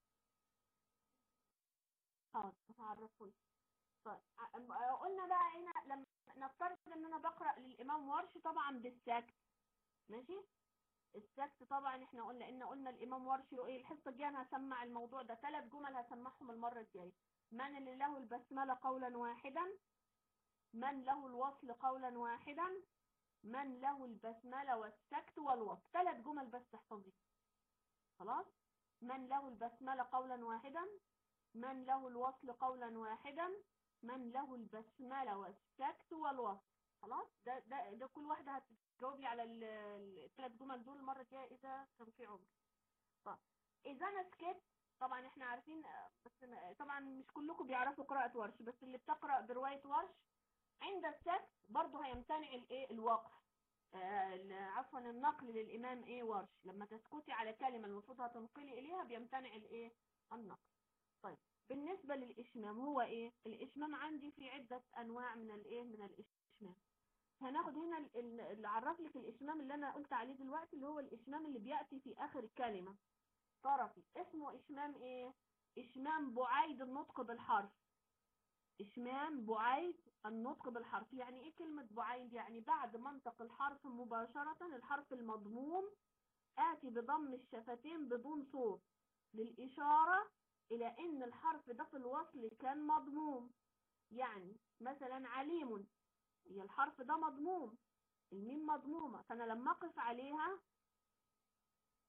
حاضر هعرفه. طيب ع- قلنا بقى هنا لما نفترض ان انا بقرأ للامام ورش طبعا بالسكت. ماشي. السكت طبعا احنا قلنا ان قلنا الامام ورش له ايه؟ الحصه الجايه انا هسمع الموضوع ده ثلاث جمل هسمعهم المره الجايه. من اللي له البسمله قولا واحدا، من له الوصل قولا واحدا، من له البسمله والسكت والوصل. ثلاث جمل بس تحفظي. خلاص. من له البسمله قولا واحدا، من له الوصل قولا واحدا، من له البسملة والسكت والوصل. خلاص ده ده ده كل واحدة هتجاوب لي على الثلاث جمل دول المرة الجاية إذا كان في عمر. طب إذا أنا سكت طبعا إحنا عارفين، بس طبعا مش كلكم بيعرفوا قراءة ورش، بس اللي بتقرأ برواية ورش عند السكت برضه هيمتنع الإيه؟ الوقف. آه عفوا النقل للإمام إيه ورش، لما تسكتي على كلمة المفروض هتنقلي إليها بيمتنع الإيه؟ النقل. طيب بالنسبة للإشمام هو إيه؟ الإشمام عندي في عدة أنواع من الإيه؟ من الإشمام. هناخد هنا ال- ال- اللي عرف لك الإشمام اللي أنا قلت عليه دلوقتي، اللي هو الإشمام اللي بيأتي في آخر الكلمة طرفي. اسمه إشمام إيه؟ إشمام بعيد النطق بالحرف. إشمام بعيد النطق بالحرف. يعني إيه كلمة بعيد؟ يعني بعد منطق الحرف مباشرة الحرف المضموم آتي بضم الشفتين بدون صوت، للإشارة إلى إن الحرف ده في الوصل كان مضموم. يعني مثلا عليم، هي الحرف ده مضموم، الميم مضمومة، فأنا لما أقف عليها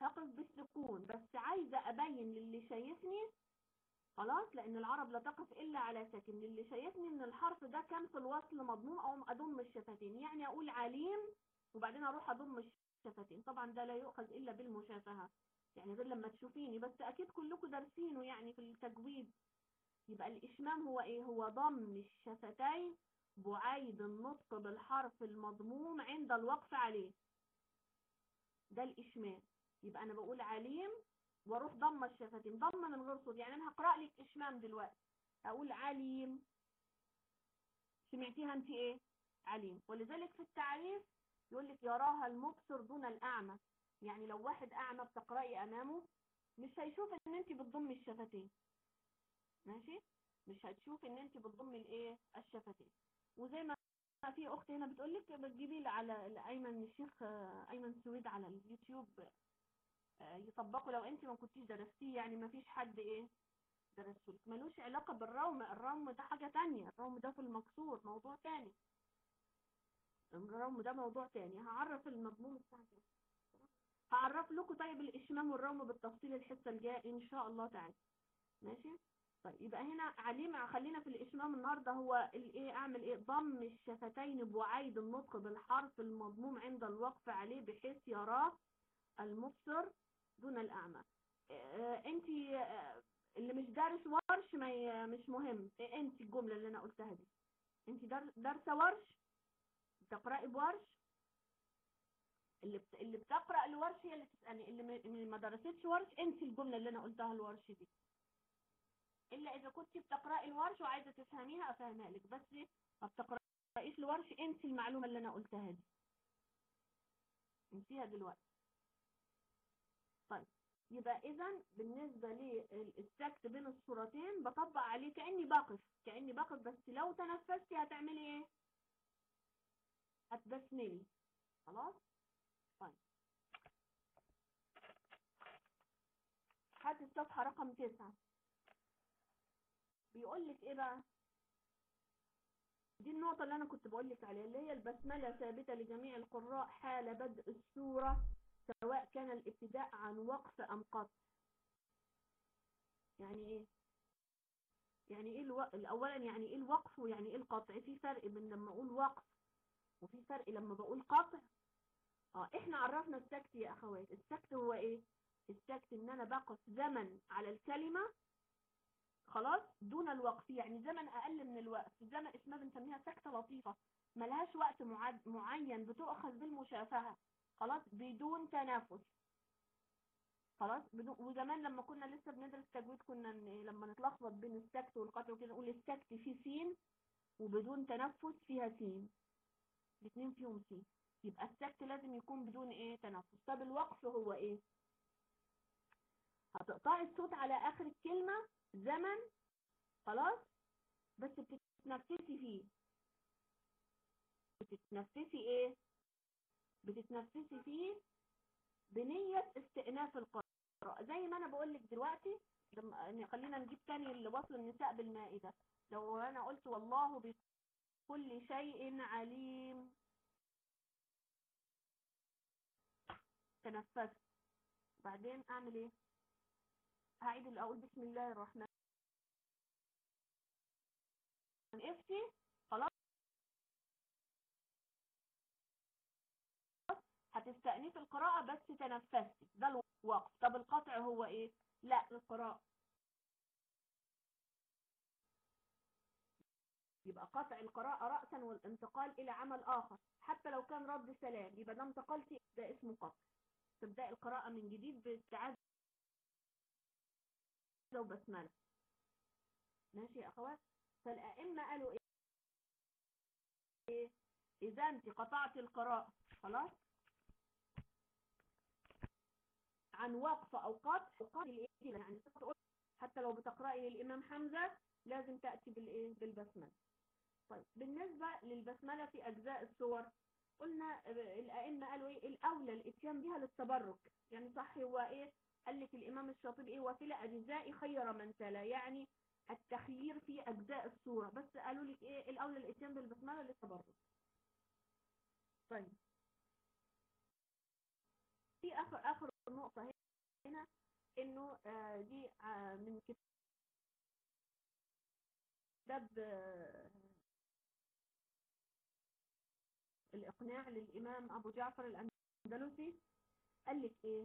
هقف بالسكون، بس عايزة ابين للي شايفني خلاص، لان العرب لا تقف الا على ساكن، للي شايفني ان الحرف ده كان في الوصل مضموم او اضم الشفتين، يعني اقول عليم وبعدين اروح اضم الشفتين. طبعا ده لا يؤخذ الا بالمشافهة، يعني غير لما تشوفيني، بس اكيد كلكم دارسينه يعني في التجويد. يبقى الاشمام هو ايه؟ هو ضم الشفتين بعيد النطق بالحرف المضموم عند الوقف عليه، ده الاشمام. يبقى انا بقول عليم واروح ضم الشفتين، ضم من غير صوت، يعني انا هقرا لك اشمام دلوقتي، اقول عليم، سمعتيها انت ايه؟ عليم. ولذلك في التعريف يقول لك يراها المبصر دون الاعمى، يعني لو واحد اعمى بتقراي امامه مش هيشوف ان انت بتضمي الشفتين، ماشي، مش هتشوف ان انت بتضمي الايه الشفتين. وزي ما في اخت هنا بتقول لك بتجيبي على ايمن الشيخ ايمن سويد على اليوتيوب يطبقوا، لو انت ما كنتيش درستيه، يعني ما فيش حد ايه درسه لك، ملوش علاقه بالروم، الروم ده حاجه تانية، الروم ده في المكسور موضوع تاني، الروم ده موضوع تاني. هعرف المضمون بتاعتي، هعرف لكم طيب الاشمام والروم بالتفصيل الحصه الجايه ان شاء الله تعالى، ماشي. طيب يبقى هنا عليم، خلينا في الاشمام النهارده، هو الايه، اعمل ايه؟ ضم الشفتين بعيد النطق بالحرف المضموم عند الوقف عليه بحيث يراه المبصر دون الاعمى. اه انت اه اللي مش دارس ورش ما مش مهم، اه انت الجمله اللي انا قلتها دي، انت دارسه ورش بتقراي بورش، اللي بت... اللي بتقرا الورش هي اللي تسالني، اللي ما درستش ورش انت الجمله اللي انا قلتها الورش دي، الا اذا كنت بتقراي الورش وعايزه تفهميها افهمها لك، بس ما بتقرايش الورش انت المعلومه اللي انا قلتها دي انسيها دلوقتي. طيب يبقى اذا بالنسبه للسكت بين الصورتين بطبق عليه كاني بقف، كاني بقف، بس لو تنفستي هتعملي ايه؟ هتبسملي، خلاص. طيب هات الصفحه رقم تسعة، بيقول لك ايه بقى؟ دي النقطة اللي أنا كنت بقول لك عليها، اللي هي البسملة ثابتة لجميع القراء حال بدء السورة سواء كان الابتداء عن وقف أم قطع. يعني إيه؟ يعني إيه الو... أولا يعني إيه الوقف ويعني إيه القطع؟ في فرق بين لما أقول وقف وفي فرق لما بقول قطع. آه إحنا عرفنا السكت يا أخوات، السكت هو إيه؟ السكت إن أنا بقف زمن على الكلمة خلاص دون الوقف، يعني زمن اقل من الوقت، زمن اسمها بنسميها سكتة لطيفة ملهاش وقت معد معين، بتؤخذ بالمشافهة خلاص بدون تنافس خلاص بدون. وزمان لما كنا لسه بندرس تجويد كنا لما نتلخبط بين السكت والقطع وكده نقول السكت فيه سين وبدون تنفس فيها سين، الاثنين فيهم سين، يبقى السكت لازم يكون بدون ايه تنفس. طب الوقف هو ايه؟ هتقطعي الصوت على اخر الكلمة زمن خلاص بس بتتنفسي فيه، بتتنفسي ايه؟ بتتنفسي فيه بنية استئناف القراءة، زي ما انا بقول لك دلوقتي. لما خلينا نجيب تاني اللي وصل النساء بالمائدة، لو انا قلت والله بكل شيء عليم، تنفست، بعدين اعمل ايه؟ هعيد الاول بسم الله الرحمن افتي خلاص، هتستأنفي القراءة بس تنفستي، ده الوقف. طب القطع هو ايه؟ لا القراءة، يبقى قطع القراءة رأسا والانتقال إلى عمل آخر حتى لو كان رد سلام، يبقى ده انتقلتي، ده اسمه قطع. تبدأ القراءة من جديد باستعاذة وبسملة، ماشي يا أخوات. فالأئمة قالوا إيه؟ إذا أنت قطعت القراءة خلاص عن وقف أو قطع، قطع يعني حتى لو بتقرأي للإمام حمزة لازم تأتي بالإيه؟ بالبسملة. طيب بالنسبة للبسملة في أجزاء السور قلنا الأئمة قالوا إيه؟ الأولى الإتيان بها للتبرك، يعني صح هو إيه؟ قال لك الإمام الشاطبي إيه؟ وفي الأجزاء خير من تلا، يعني التخيير في أجزاء السورة، بس قالوا لك إيه؟ الأولى الإتيان بالبسملة للتبرك. طيب في اخر اخر نقطة هنا انه آه دي آه من كتاب آه الاقناع للامام ابو جعفر الاندلسي. قال لك ايه؟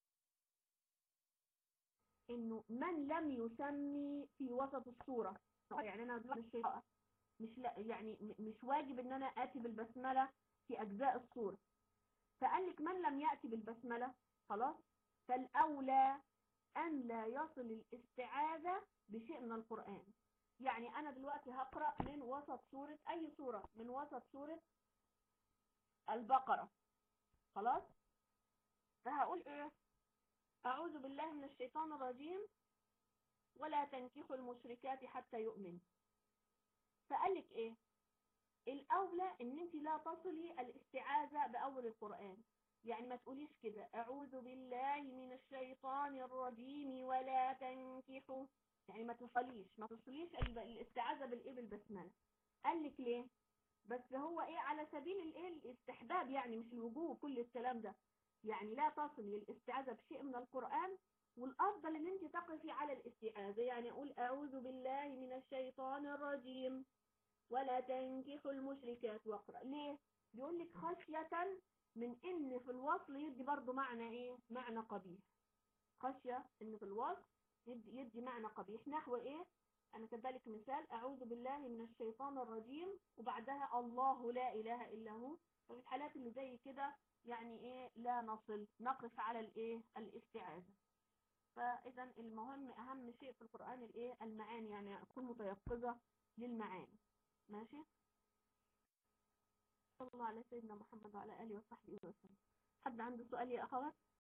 انه من لم يسمي في وسط السورة، يعني انا دلوقتي مش مش لا يعني مش واجب ان انا اتي بالبسملة في اجزاء السورة، فقال لك من لم يأتي بالبسملة خلاص فالاولى ان لا يصل الاستعاذة بشيء من القرآن. يعني انا دلوقتي هقرأ من وسط سورة اي سورة، من وسط سورة البقرة خلاص، فهقول ايه؟ اعوذ بالله من الشيطان الرجيم ولا تنكحوا المشركات حتى يؤمن. فقال لك ايه؟ الاولى ان انت لا تصلي الاستعاذة باول القرآن، يعني ما تقوليش كده اعوذ بالله من الشيطان الرجيم ولا تنكحوا، يعني ما تصليش ما تصليش الاستعاذة بالايه بالبسملة. قال لك ليه؟ بس هو ايه على سبيل الايه الاستحباب، يعني مش الوجوب كل الكلام ده، يعني لا تصلي الاستعاذة بشيء من القرآن، والافضل ان انت تقفي على الاستعاذة، يعني اقول اعوذ بالله من الشيطان الرجيم ولا تنكحوا المشركات واقرأ. ليه؟ بيقول لك خشية من ان في الوصل يدي برضو معنى ايه؟ معنى قبيح. خشية ان في الوصل يدي, يدي معنى قبيح. نحو ايه؟ انا كذلك مثال اعوذ بالله من الشيطان الرجيم وبعدها الله لا اله الا هو. ففي الحالات اللي زي كده يعني ايه لا نصل، نقف على الايه الاستعاذة. فاذا المهم اهم شيء في القرآن الايه المعاني، يعني اكون متيقظة للمعاني. ماشي. صلى الله على سيدنا محمد وعلى آله وصحبه وسلم. حد عنده سؤال يا أخوات؟